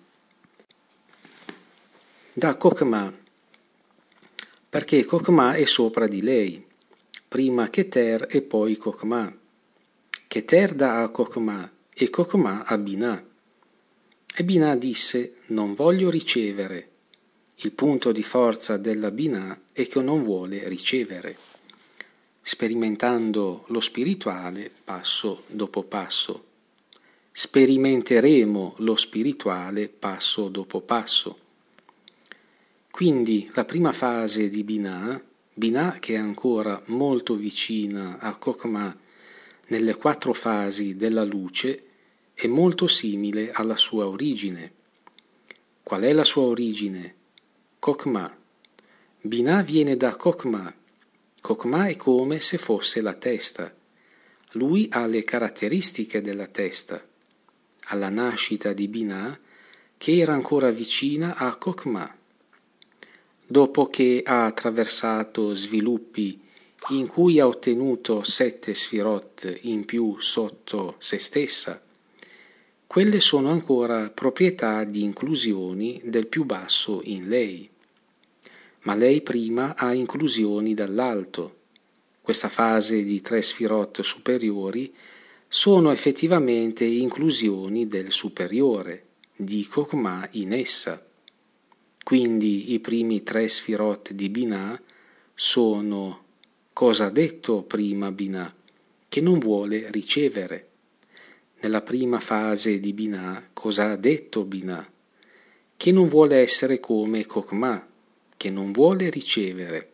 A: Da Chokhmah, perché Chokhmah è sopra di lei, prima Keter e poi Chokhmah. Keter dà a Chokhmah e Chokhmah a Binah. E Binah disse: non voglio ricevere. Il punto di forza della Binah è che non vuole ricevere. Sperimentando lo spirituale passo dopo passo. Sperimenteremo lo spirituale passo dopo passo. Quindi la prima fase di Binah, Binah, che è ancora molto vicina a Chokhmah nelle 4 fasi della luce, è molto simile alla sua origine. Qual è la sua origine? Chokhmah. Binah viene da Chokhmah. Chokhmah è come se fosse la testa. Lui ha le caratteristiche della testa. Alla nascita di Binah, che era ancora vicina a Chokhmah. Dopo che ha attraversato sviluppi in cui ha ottenuto 7 sfirot in più sotto se stessa, quelle sono ancora proprietà di inclusioni del più basso in lei. Ma lei prima ha inclusioni dall'alto. Questa fase di 3 sfirot superiori sono effettivamente inclusioni del superiore, di Chokhmah in essa. Quindi i primi 3 sfirot di Binah sono cosa ha detto prima Binah, che non vuole ricevere. Nella prima fase di Binah cosa ha detto Binah? Che non vuole essere come Chokhmah, che non vuole ricevere.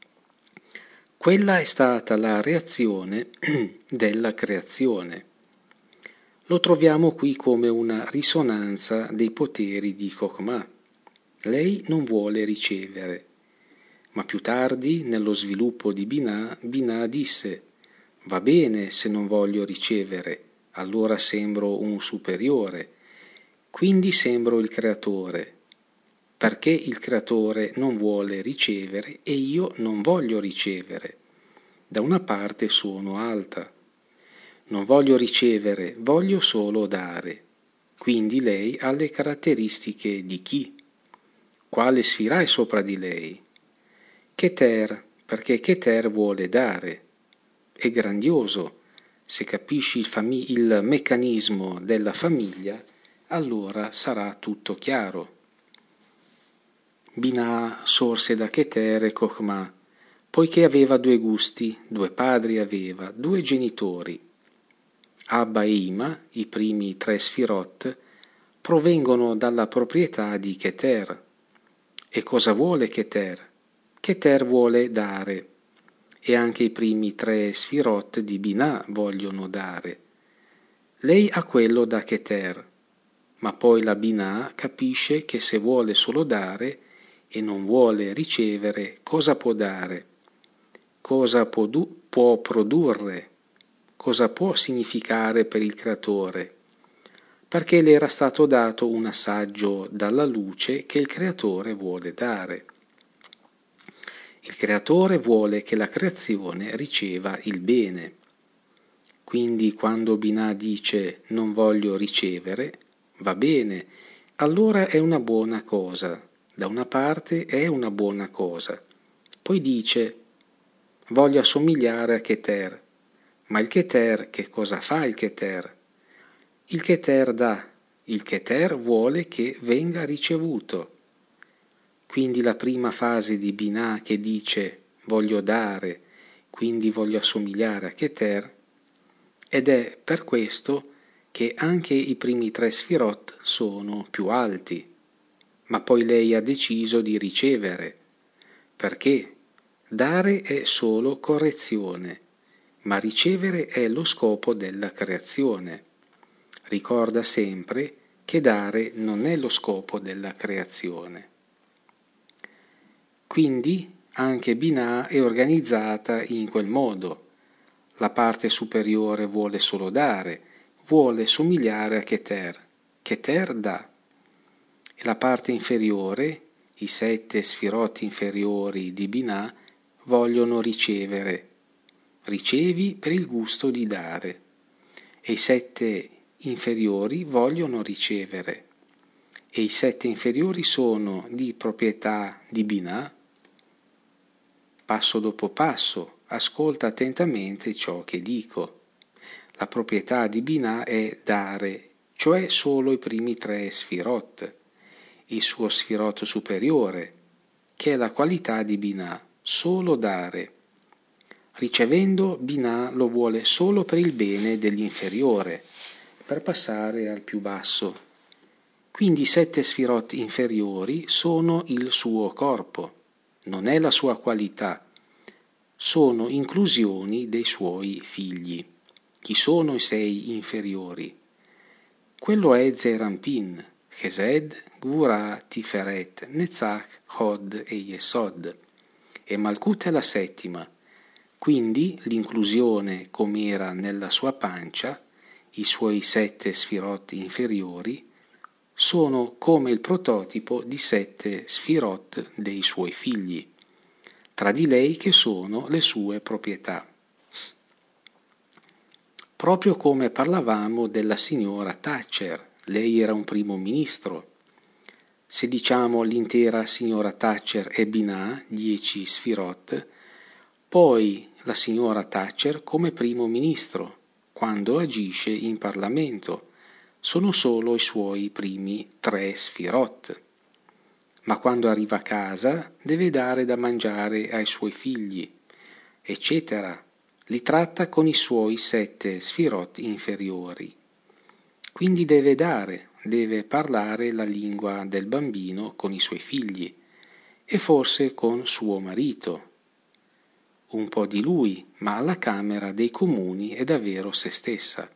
A: Quella è stata la reazione della creazione. Lo troviamo qui come una risonanza dei poteri di Chokhmah. Lei non vuole ricevere. Ma più tardi, nello sviluppo di Binah, Binah disse: va bene se non voglio ricevere, allora sembro un superiore, quindi sembro il creatore, perché il creatore non vuole ricevere e io non voglio ricevere. Da una parte sono alta. Non voglio ricevere, voglio solo dare. Quindi lei ha le caratteristiche di chi? Quale sfira è sopra di lei? Keter, perché Keter vuole dare. È grandioso. Se capisci il meccanismo della famiglia, allora sarà tutto chiaro. Binah sorse da Keter e Chokhmah, poiché aveva 2 gusti, 2 padri aveva, 2 genitori. Abba e Ima, i primi 3 sfirot, provengono dalla proprietà di Keter. E cosa vuole Keter? Keter vuole dare, e anche i primi 3 sfirot di Binah vogliono dare. Lei ha quello da Keter, ma poi la Binah capisce che se vuole solo dare e non vuole ricevere, cosa può dare? Cosa può produrre? Cosa può significare per il creatore? Perché le era stato dato un assaggio dalla luce che il creatore vuole dare. Il creatore vuole che la creazione riceva il bene. Quindi quando Binah dice non voglio ricevere, va bene, allora è una buona cosa. Da una parte è una buona cosa. Poi dice voglio assomigliare a Keter. Ma il Keter, che cosa fa il Keter? Il Keter dà, il Keter vuole che venga ricevuto. Quindi la prima fase di Binah che dice voglio dare, quindi voglio assomigliare a Keter, ed è per questo che anche i primi 3 sfirot sono più alti, ma poi lei ha deciso di ricevere. Perché? Dare è solo correzione, ma ricevere è lo scopo della creazione. Ricorda sempre che dare non è lo scopo della creazione. Quindi anche Binah è organizzata in quel modo. La parte superiore vuole solo dare, vuole somigliare a Keter. Keter dà. E la parte inferiore, i 7 sfirot inferiori di Binah, vogliono ricevere. Ricevi per il gusto di dare. E i 7 inferiori vogliono ricevere. E i 7 inferiori sono di proprietà di Binah. Passo dopo passo, ascolta attentamente ciò che dico. La proprietà di Binah è dare, cioè solo i primi 3 sfirot, il suo sfirot superiore, che è la qualità di Binah, solo dare. Ricevendo, Binah lo vuole solo per il bene dell'inferiore, per passare al più basso. Quindi i 7 sfirot inferiori sono il suo corpo. Non è la sua qualità, sono inclusioni dei suoi figli. Chi sono i 6 inferiori? Quello è Zeir Anpin, Chesed, Gvurah, Tiferet, Netzach, Hod e Yesod. E Malkut è la 7ª. Quindi l'inclusione com'era nella sua pancia, i suoi 7 sfirot inferiori, sono come il prototipo di 7 sfirot dei suoi figli, tra di lei che sono le sue proprietà. Proprio come parlavamo della signora Thatcher, lei era un primo ministro. Se diciamo l'intera signora Thatcher è Binah, 10 sfirot, poi la signora Thatcher come primo ministro, quando agisce in Parlamento, sono solo i suoi primi 3 sfirot. Ma quando arriva a casa deve dare da mangiare ai suoi figli, eccetera. Li tratta con i suoi 7 sfirot inferiori. Quindi deve parlare la lingua del bambino con i suoi figli e forse con suo marito. Un po' di lui, ma alla Camera dei Comuni è davvero se stessa.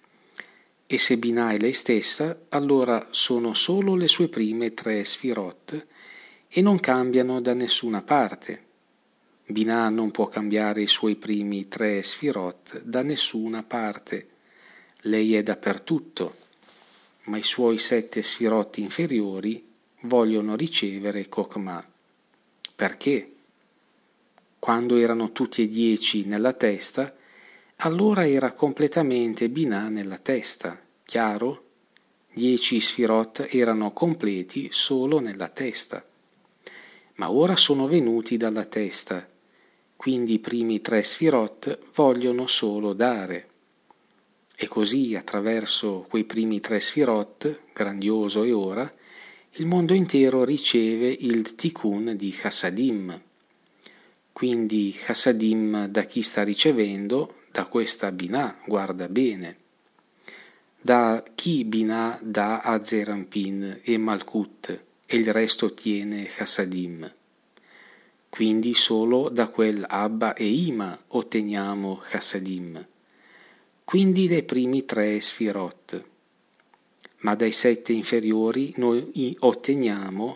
A: E se Binah è lei stessa, allora sono solo le sue prime 3 sfirot e non cambiano da nessuna parte. Binah non può cambiare i suoi primi 3 sfirot da nessuna parte. Lei è dappertutto, ma i suoi 7 sfirot inferiori vogliono ricevere Chokhmah. Perché? Quando erano tutti e 10 nella testa, allora era completamente Binah nella testa, chiaro? 10 sfirot erano completi solo nella testa. Ma ora sono venuti dalla testa, quindi i primi 3 sfirot vogliono solo dare. E così, attraverso quei primi 3 sfirot, grandioso e ora, il mondo intero riceve il tikkun di Chassadim. Quindi Chassadim da chi sta ricevendo? Da questa Binah, guarda bene. Da chi Binah dà a Zeir Anpin e Malkut e il resto ottiene Chassadim. Quindi solo da quel Abba e Ima otteniamo Chassadim. Quindi dai primi 3 sfirot. Ma dai 7 inferiori noi otteniamo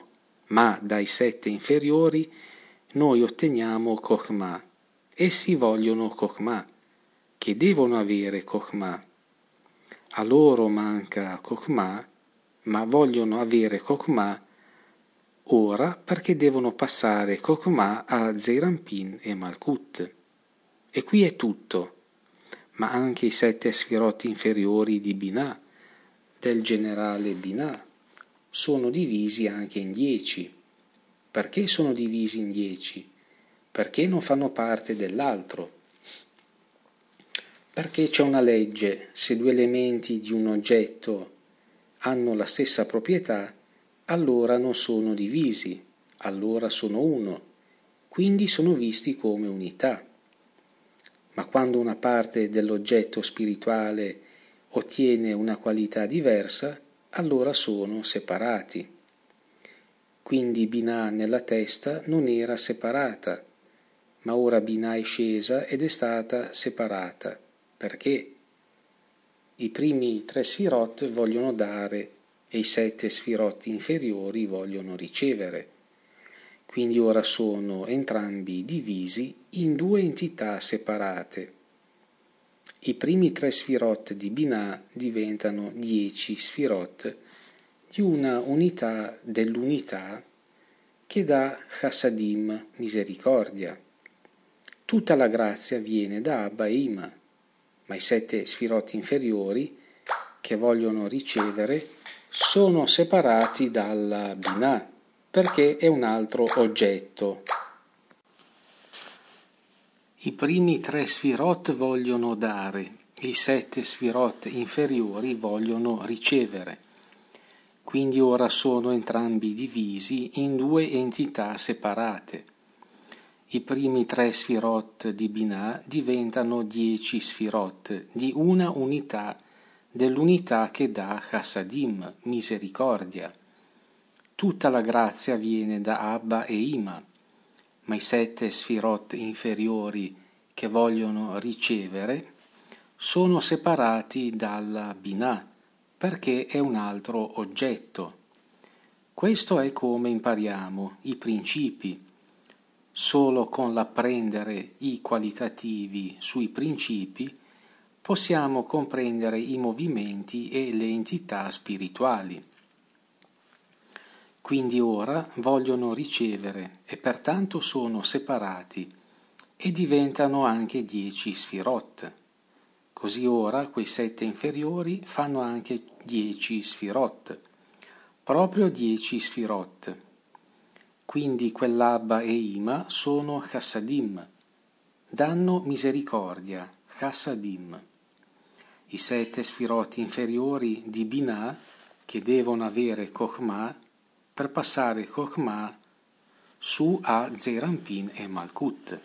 A: Chokhmah. Essi vogliono Chokhmah, che devono avere Chokhmah. A loro manca Chokhmah, ma vogliono avere Chokhmah ora perché devono passare Chokhmah a Zeir Anpin e Malkut. E qui è tutto, ma anche i 7 sfirot inferiori di Binah, del generale Binah, sono divisi anche in 10. Perché sono divisi in 10? Perché non fanno parte dell'altro. Perché c'è una legge: se 2 elementi di un oggetto hanno la stessa proprietà, allora non sono divisi, allora sono uno, quindi sono visti come unità. Ma quando una parte dell'oggetto spirituale ottiene una qualità diversa, allora sono separati. Quindi Binah nella testa non era separata, ma ora Binah è scesa ed è stata separata. Perché? I primi 3 sfirot vogliono dare e i 7 sfirot inferiori vogliono ricevere. Quindi ora sono entrambi divisi in 2 entità separate. I primi 3 sfirot di Binah diventano 10 sfirot di una unità dell'unità che dà Chassadim, misericordia. Tutta la grazia viene da Abba e Ima, ma i 7 sfirot inferiori che vogliono ricevere sono separati dalla Binah, perché è un altro oggetto. I primi 3 sfirot vogliono dare, e i 7 sfirot inferiori vogliono ricevere. Quindi ora sono entrambi divisi in 2 entità separate. I primi 3 sfirot di Binah diventano 10 sfirot di una unità dell'unità che dà Chassadim, misericordia. Tutta la grazia viene da Abba e Ima, ma i 7 sfirot inferiori che vogliono ricevere sono separati dalla Binah perché è un altro oggetto. Questo è come impariamo i principi. Solo con l'apprendere i qualitativi sui principi possiamo comprendere i movimenti e le entità spirituali. Quindi ora vogliono ricevere e pertanto sono separati e diventano anche 10 sfirot. Così ora quei 7 inferiori fanno anche 10 sfirot, proprio 10 sfirot. Quindi quell'Abba e Ima sono chassadim, danno misericordia, chassadim. I 7 sfirot inferiori di Binah che devono avere Chokhmah per passare Chokhmah su a Zeranpin e Malkut.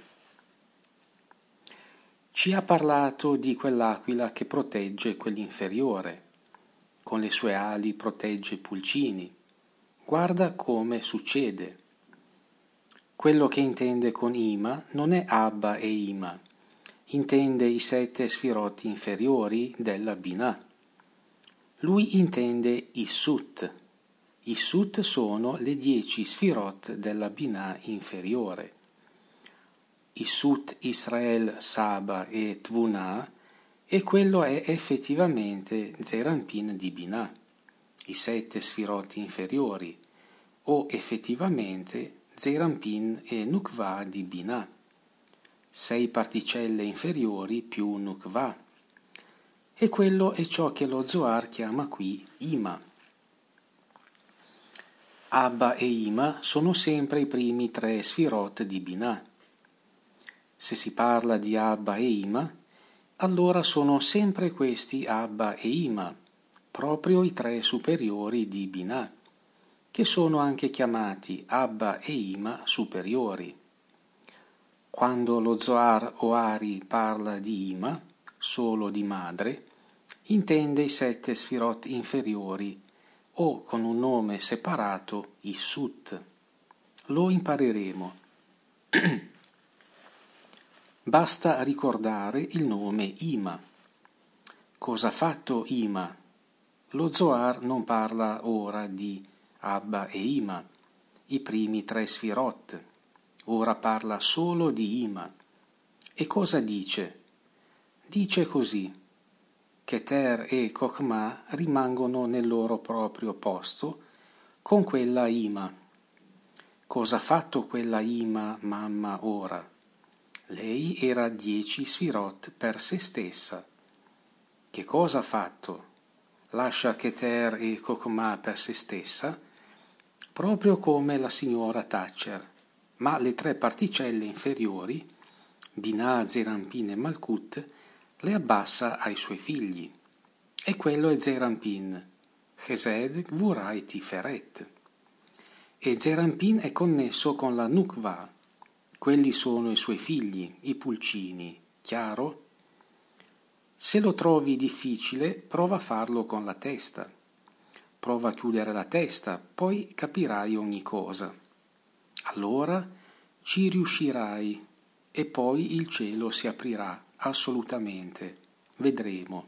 A: Ci ha parlato di quell'aquila che protegge quell'inferiore, con le sue ali protegge i pulcini. Guarda come succede. Quello che intende con Ima non è Abba e Ima, intende i 7 sfirot inferiori della Binah. Lui intende i Sut. I Sut sono le 10 sfirot della Binah inferiore. I Sut Israel, Saba e Tvunah, e quello è effettivamente Zeranpin di Binah, i 7 sfirot inferiori, o effettivamente Zeranpin e Nukva di Binah, 6 particelle inferiori più Nukva, e quello è ciò che lo Zohar chiama qui Ima. Abba e Ima sono sempre i primi 3 sfirot di Binah. Se si parla di Abba e Ima, allora sono sempre questi Abba e Ima, proprio i 3 superiori di Binah, che sono anche chiamati Abba e Ima superiori. Quando lo Zohar Oari parla di Ima, solo di madre, intende i 7 sfirot inferiori o con un nome separato i Sut. Lo impareremo. Basta ricordare il nome Ima. Cosa ha fatto Ima? Lo Zohar non parla ora di Abba e Ima, i primi 3 sfirot. Ora parla solo di Ima. E cosa dice? Dice così: Keter e Chokhmah rimangono nel loro proprio posto con quella Ima. Cosa ha fatto quella Ima, mamma, ora? Lei era 10 sfirot per se stessa. Che cosa ha fatto? Lascia Keter e Chokhmah per se stessa, proprio come la signora Thatcher, ma le 3 particelle inferiori, Binah, Zeranpin e Malkut, le abbassa ai suoi figli. E quello è Zeranpin, Chesed, Gvurah e Tiferet. E Zeranpin è connesso con la Nukva. Quelli sono i suoi figli, i pulcini. Chiaro? Se lo trovi difficile, prova a farlo con la testa. Prova a chiudere la testa, poi capirai ogni cosa. Allora ci riuscirai e poi il cielo si aprirà assolutamente. Vedremo.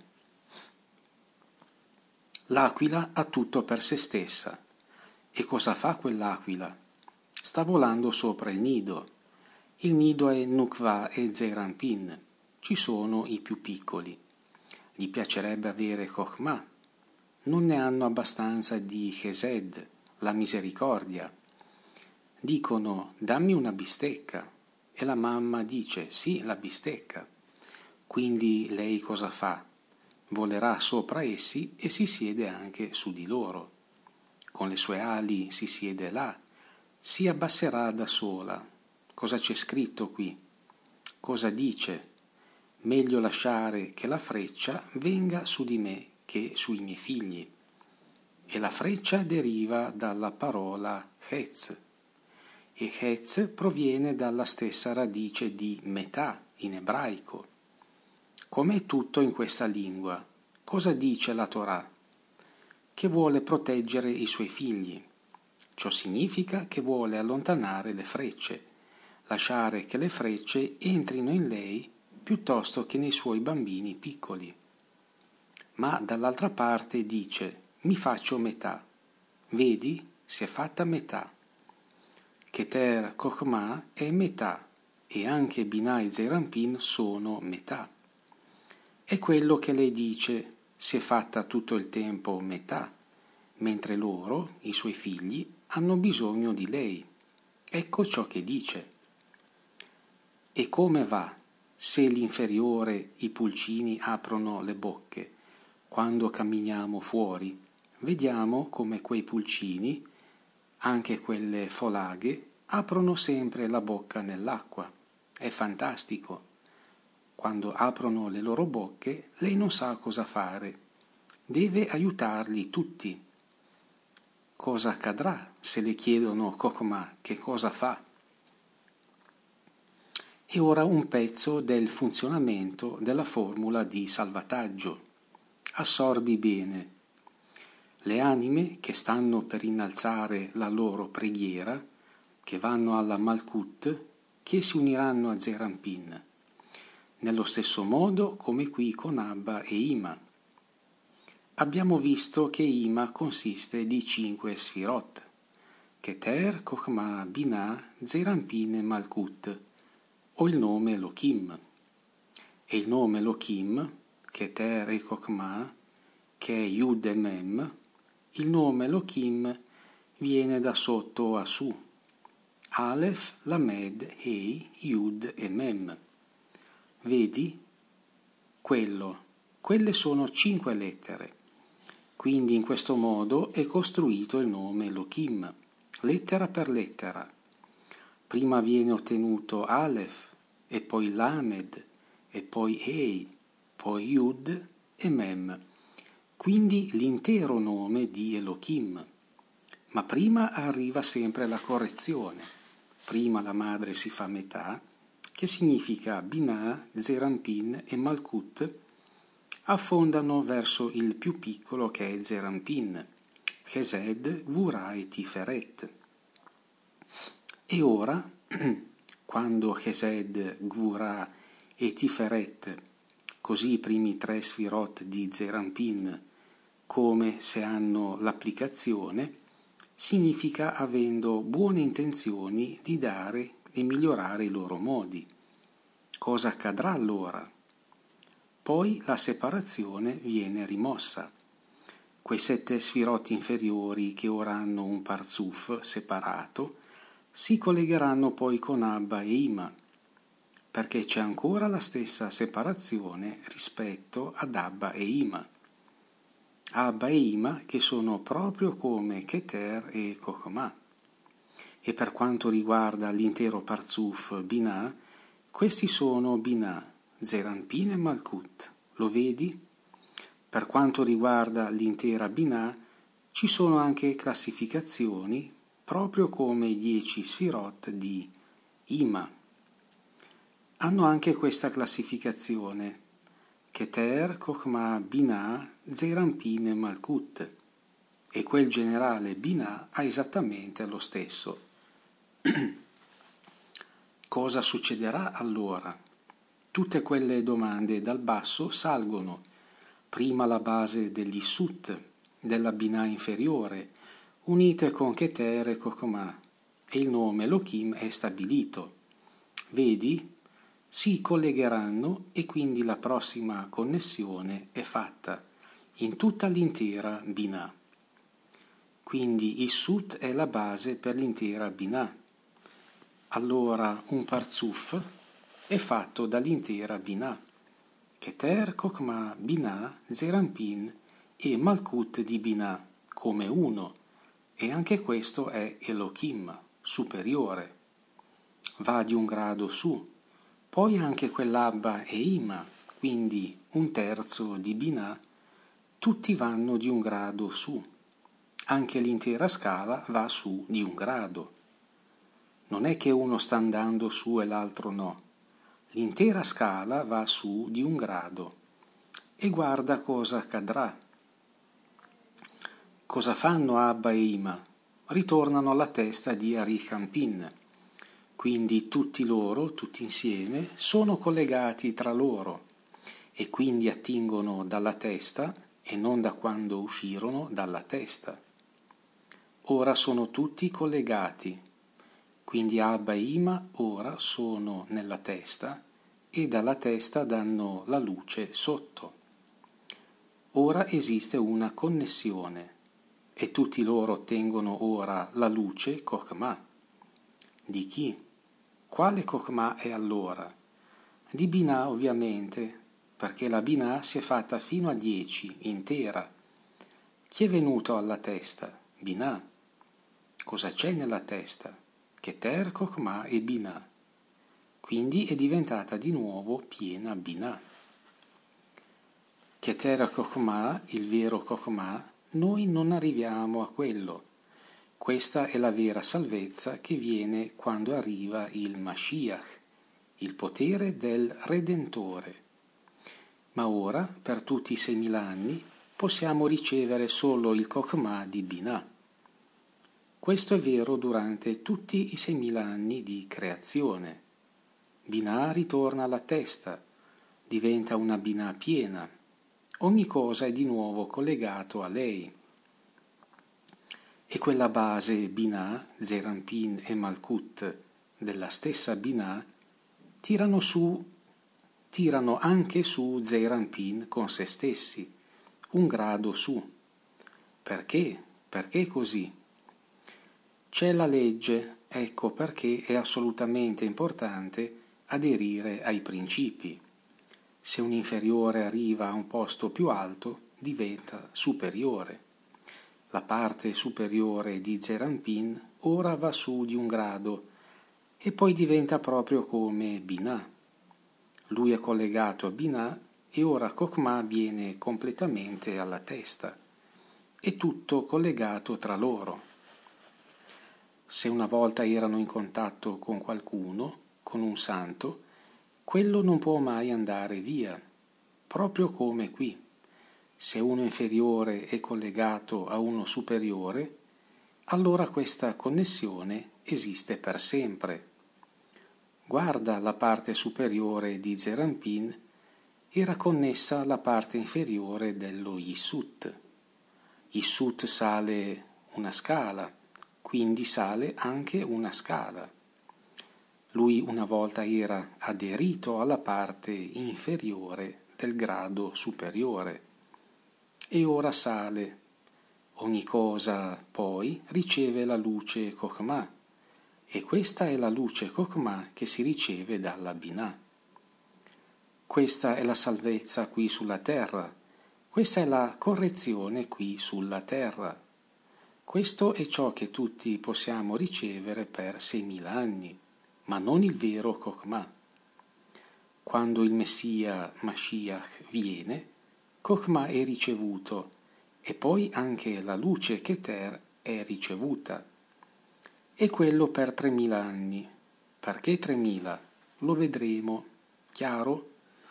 A: L'aquila ha tutto per se stessa. E cosa fa quell'aquila? Sta volando sopra il nido. Il nido è Nukva e Zeranpin. Ci sono i più piccoli. Gli piacerebbe avere Chokhmah. Non ne hanno abbastanza di Chesed, la misericordia. Dicono: dammi una bistecca. E la mamma dice: sì, la bistecca. Quindi lei cosa fa? Volerà sopra essi e si siede anche su di loro. Con le sue ali si siede là, si abbasserà da sola. Cosa c'è scritto qui? Cosa dice? Meglio lasciare che la freccia venga su di me che sui miei figli. E la freccia deriva dalla parola Hetz. E Hetz proviene dalla stessa radice di metà in ebraico. Com'è tutto in questa lingua? Cosa dice la Torah? Che vuole proteggere i suoi figli. Ciò significa che vuole allontanare le frecce, lasciare che le frecce entrino in lei piuttosto che nei suoi bambini piccoli. Ma dall'altra parte dice: mi faccio metà. Vedi, si è fatta metà. Keter Chokhmah è metà e anche Binah e Zerampin sono metà. È quello che lei dice: si è fatta tutto il tempo metà, mentre loro, i suoi figli, hanno bisogno di lei. Ecco ciò che dice. E come va se l'inferiore, i pulcini, aprono le bocche? Quando camminiamo fuori, vediamo come quei pulcini, anche quelle folaghe, aprono sempre la bocca nell'acqua. È fantastico. Quando aprono le loro bocche, lei non sa cosa fare. Deve aiutarli tutti. Cosa accadrà se le chiedono Chokhmah che cosa fa? E ora un pezzo del funzionamento della formula di salvataggio. Assorbi bene. Le anime che stanno per innalzare la loro preghiera, che vanno alla Malkut, che si uniranno a Zerampin, nello stesso modo come qui con Abba e Ima. Abbiamo visto che Ima consiste di 5 sfirot, Keter, Chokhmah, Binah, Zerampin e Malkut, o il nome Elohim. E il nome Elohim, Keter e Chokhmah, che è Yud e Mem, il nome Elohim viene da sotto a su. Aleph, Lamed, Hei, Yud e Mem. Vedi? Quelle sono 5 lettere. Quindi in questo modo è costruito il nome Elohim, lettera per lettera. Prima viene ottenuto Aleph, e poi Lamed, e poi Hei, poi Yud e Mem. Quindi l'intero nome di Elohim. Ma prima arriva sempre la correzione. Prima la madre si fa metà, che significa Binah, Zerampin e Malkut, affondano verso il più piccolo che è Zerampin, Chesed, Gvurah e Tiferet. E ora, quando Chesed, Gvurah e Tiferet, così i primi 3 sfirot di Zerampin, come se hanno l'applicazione, significa avendo buone intenzioni di dare e migliorare i loro modi. Cosa accadrà allora? Poi la separazione viene rimossa. Quei 7 sfirot inferiori che ora hanno un parzuf separato si collegheranno poi con Abba e Ima, perché c'è ancora la stessa separazione rispetto ad Abba e Ima. Abba e Ima che sono proprio come Keter e Chokhmah. E per quanto riguarda l'intero parzuf Binah, questi sono Binah, Zerampin e Malkut. Lo vedi? Per quanto riguarda l'intera Binah, ci sono anche classificazioni proprio come i 10 sfirot di Ima. Hanno anche questa classificazione: Keter, Chokhmah, Binah, Zerampin e Malkut. E quel generale Binah ha esattamente lo stesso. Cosa succederà allora? Tutte quelle domande dal basso salgono. Prima la base degli Sut, della Binah inferiore, unite con Keter e Chokhmah, e il nome Elohim è stabilito. Vedi? Si collegheranno e quindi la prossima connessione è fatta in tutta l'intera Binah. Quindi il Sut è la base per l'intera Binah. Allora un parzuf è fatto dall'intera Binah. Keter, Chokhmah, Binah, Zerampin e Malkut di Binah come uno, e anche questo è Elohim, superiore. Va di un grado su. Poi anche quell'Abba e Ima, quindi un terzo di Binah, tutti vanno di un grado su. Anche l'intera scala va su di un grado. Non è che uno sta andando su e l'altro no. L'intera scala va su di un grado. E guarda cosa accadrà. Cosa fanno Abba e Ima? Ritornano alla testa di Arichampin. Quindi tutti loro, tutti insieme, sono collegati tra loro e quindi attingono dalla testa e non da quando uscirono dalla testa. Ora sono tutti collegati, quindi Abba e Ima ora sono nella testa e dalla testa danno la luce sotto. Ora esiste una connessione e tutti loro ottengono ora la luce Chokhmah. Di chi? Quale Chokhmah è allora? Di Binah ovviamente, perché la Binah si è fatta fino a 10, intera. Chi è venuto alla testa? Binah. Cosa c'è nella testa? Keter, Chokhmah e Binah. Quindi è diventata di nuovo piena Binah. Keter Chokhmah, il vero Chokhmah, noi non arriviamo a quello. Questa è la vera salvezza che viene quando arriva il Mashiach, il potere del Redentore. Ma ora, per tutti i 6.000 anni, possiamo ricevere solo il Chokhmah di Binah. Questo è vero durante tutti i 6.000 anni di creazione. Binah ritorna alla testa, diventa una Binah piena. Ogni cosa è di nuovo collegato a lei. E quella base Binah, Zeir Anpin e Malkut della stessa Binah tirano anche su Zeir Anpin con se stessi, un grado su. Perché? Perché così? C'è la legge, ecco perché è assolutamente importante aderire ai principi. Se un inferiore arriva a un posto più alto, diventa superiore. La parte superiore di Zeir Anpin ora va su di un grado e poi diventa proprio come Binah. Lui è collegato a Binah e ora Chokhmah viene completamente alla testa. È tutto collegato tra loro. Se una volta erano in contatto con qualcuno, con un santo, quello non può mai andare via, proprio come qui. Se uno inferiore è collegato a uno superiore, allora questa connessione esiste per sempre. Guarda la parte superiore di Zeir Anpin, era connessa alla parte inferiore dello Yisut. Yisut sale una scala, quindi sale anche una scala. Lui una volta era aderito alla parte inferiore del grado superiore e ora sale. Ogni cosa poi riceve la luce Chokhmah e questa è la luce Chokhmah che si riceve dalla Binah. Questa è la salvezza qui sulla terra, questa è la correzione qui sulla terra. Questo è ciò che tutti possiamo ricevere per 6.000 anni, ma non il vero Chokhmah. Quando il Messia Mashiach viene, Chokhmah è ricevuto e poi anche la luce Keter è ricevuta. E quello per 3.000 anni. Perché 3.000? Lo vedremo. Chiaro?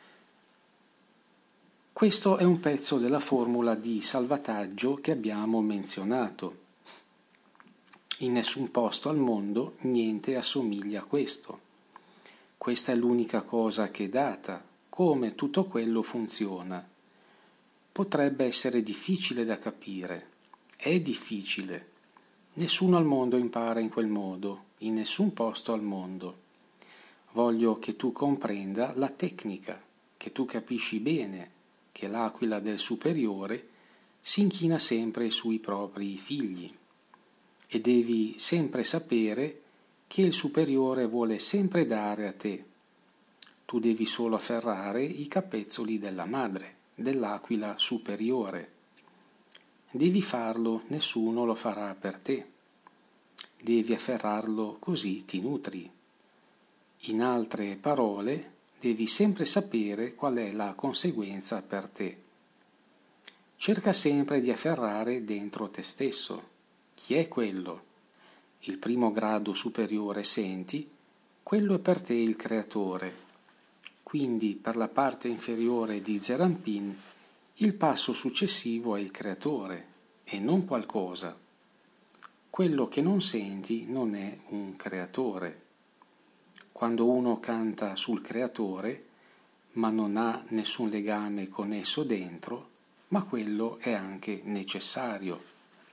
A: Questo è un pezzo della formula di salvataggio che abbiamo menzionato. In nessun posto al mondo niente assomiglia a questo. Questa è l'unica cosa che è data, come tutto quello funziona. Potrebbe essere difficile da capire. È difficile. Nessuno al mondo impara in quel modo, in nessun posto al mondo. Voglio che tu comprenda la tecnica, che tu capisci bene che l'aquila del superiore si inchina sempre sui propri figli e devi sempre sapere che il superiore vuole sempre dare a te. Tu devi solo afferrare i capezzoli della madre, dell'aquila superiore. Devi farlo, nessuno lo farà per te. Devi afferrarlo così ti nutri. In altre parole, devi sempre sapere qual è la conseguenza per te. Cerca sempre di afferrare dentro te stesso. Chi è quello? Il primo grado superiore senti, quello è per te il creatore. Quindi per la parte inferiore di Zeir Anpin il passo successivo è il creatore e non qualcosa. Quello che non senti non è un creatore. quando uno canta sul Creatore, ma non ha nessun legame con esso dentro, ma quello è anche necessario.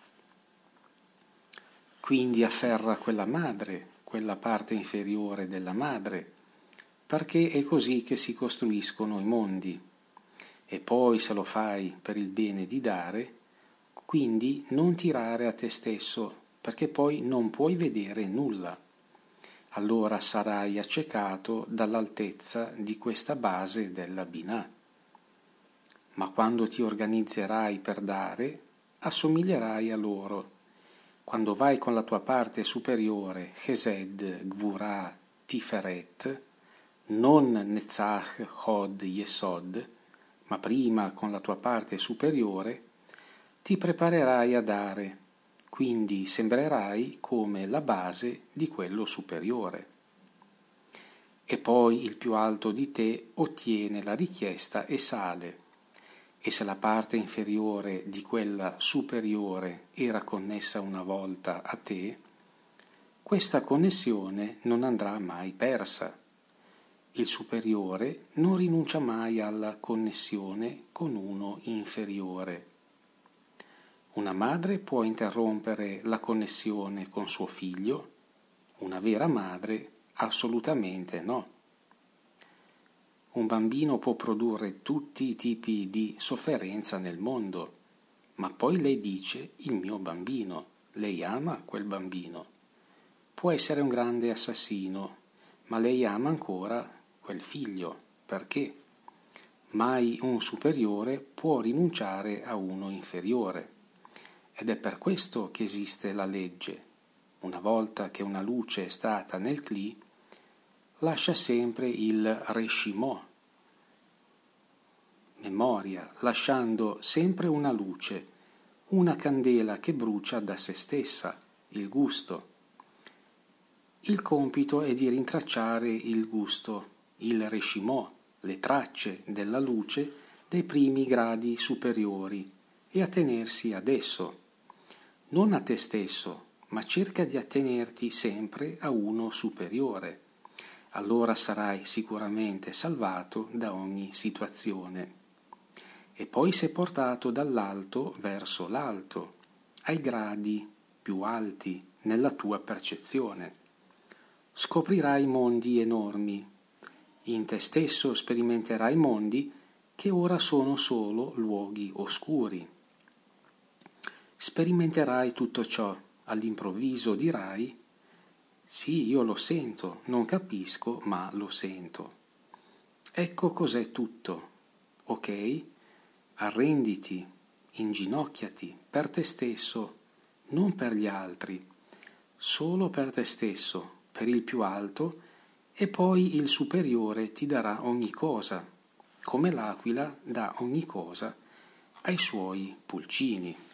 A: Quindi afferra quella madre, quella parte inferiore della madre, perché è così che si costruiscono i mondi. E poi se lo fai per il bene di dare, quindi non tirare a te stesso, perché poi non puoi vedere nulla. Allora sarai accecato dall'altezza di questa base della Binah. Ma quando ti organizzerai per dare, assomiglierai a loro. Quando vai con la tua parte superiore, Chesed, Gvurah, Tiferet, non Netzach, Hod, Yesod, ma prima con la tua parte superiore, ti preparerai a dare, quindi sembrerai come la base di quello superiore. E poi il più alto di te ottiene la richiesta e sale. E se la parte inferiore di quella superiore era connessa una volta a te, questa connessione non andrà mai persa. Il superiore non rinuncia mai alla connessione con uno inferiore. Una madre può interrompere la connessione con suo figlio, una vera madre assolutamente no. Un bambino può produrre tutti i tipi di sofferenza nel mondo, ma poi lei dice il mio bambino, lei ama quel bambino. Può essere un grande assassino, ma lei ama ancora quel figlio. Perché? Mai un superiore può rinunciare a uno inferiore. Ed è per questo che esiste la legge. Una volta che una luce è stata nel Kli, lascia sempre il Reshimò, memoria, lasciando sempre una luce, una candela che brucia da se stessa, il gusto. Il compito è di rintracciare il gusto, il Reshimò, le tracce della luce dei primi gradi superiori e attenersi ad esso. Non a te stesso, ma cerca di attenerti sempre a uno superiore. Allora sarai sicuramente salvato da ogni situazione. E poi sei portato dall'alto verso l'alto, ai gradi più alti nella tua percezione. Scoprirai mondi enormi. In te stesso sperimenterai mondi che ora sono solo luoghi oscuri. Sperimenterai tutto ciò, all'improvviso dirai: sì, io lo sento, non capisco, ma lo sento. Ecco cos'è tutto, ok? Arrenditi, inginocchiati per te stesso, non per gli altri, solo per te stesso, per il più alto, e poi il superiore ti darà ogni cosa, come l'aquila dà ogni cosa ai suoi pulcini.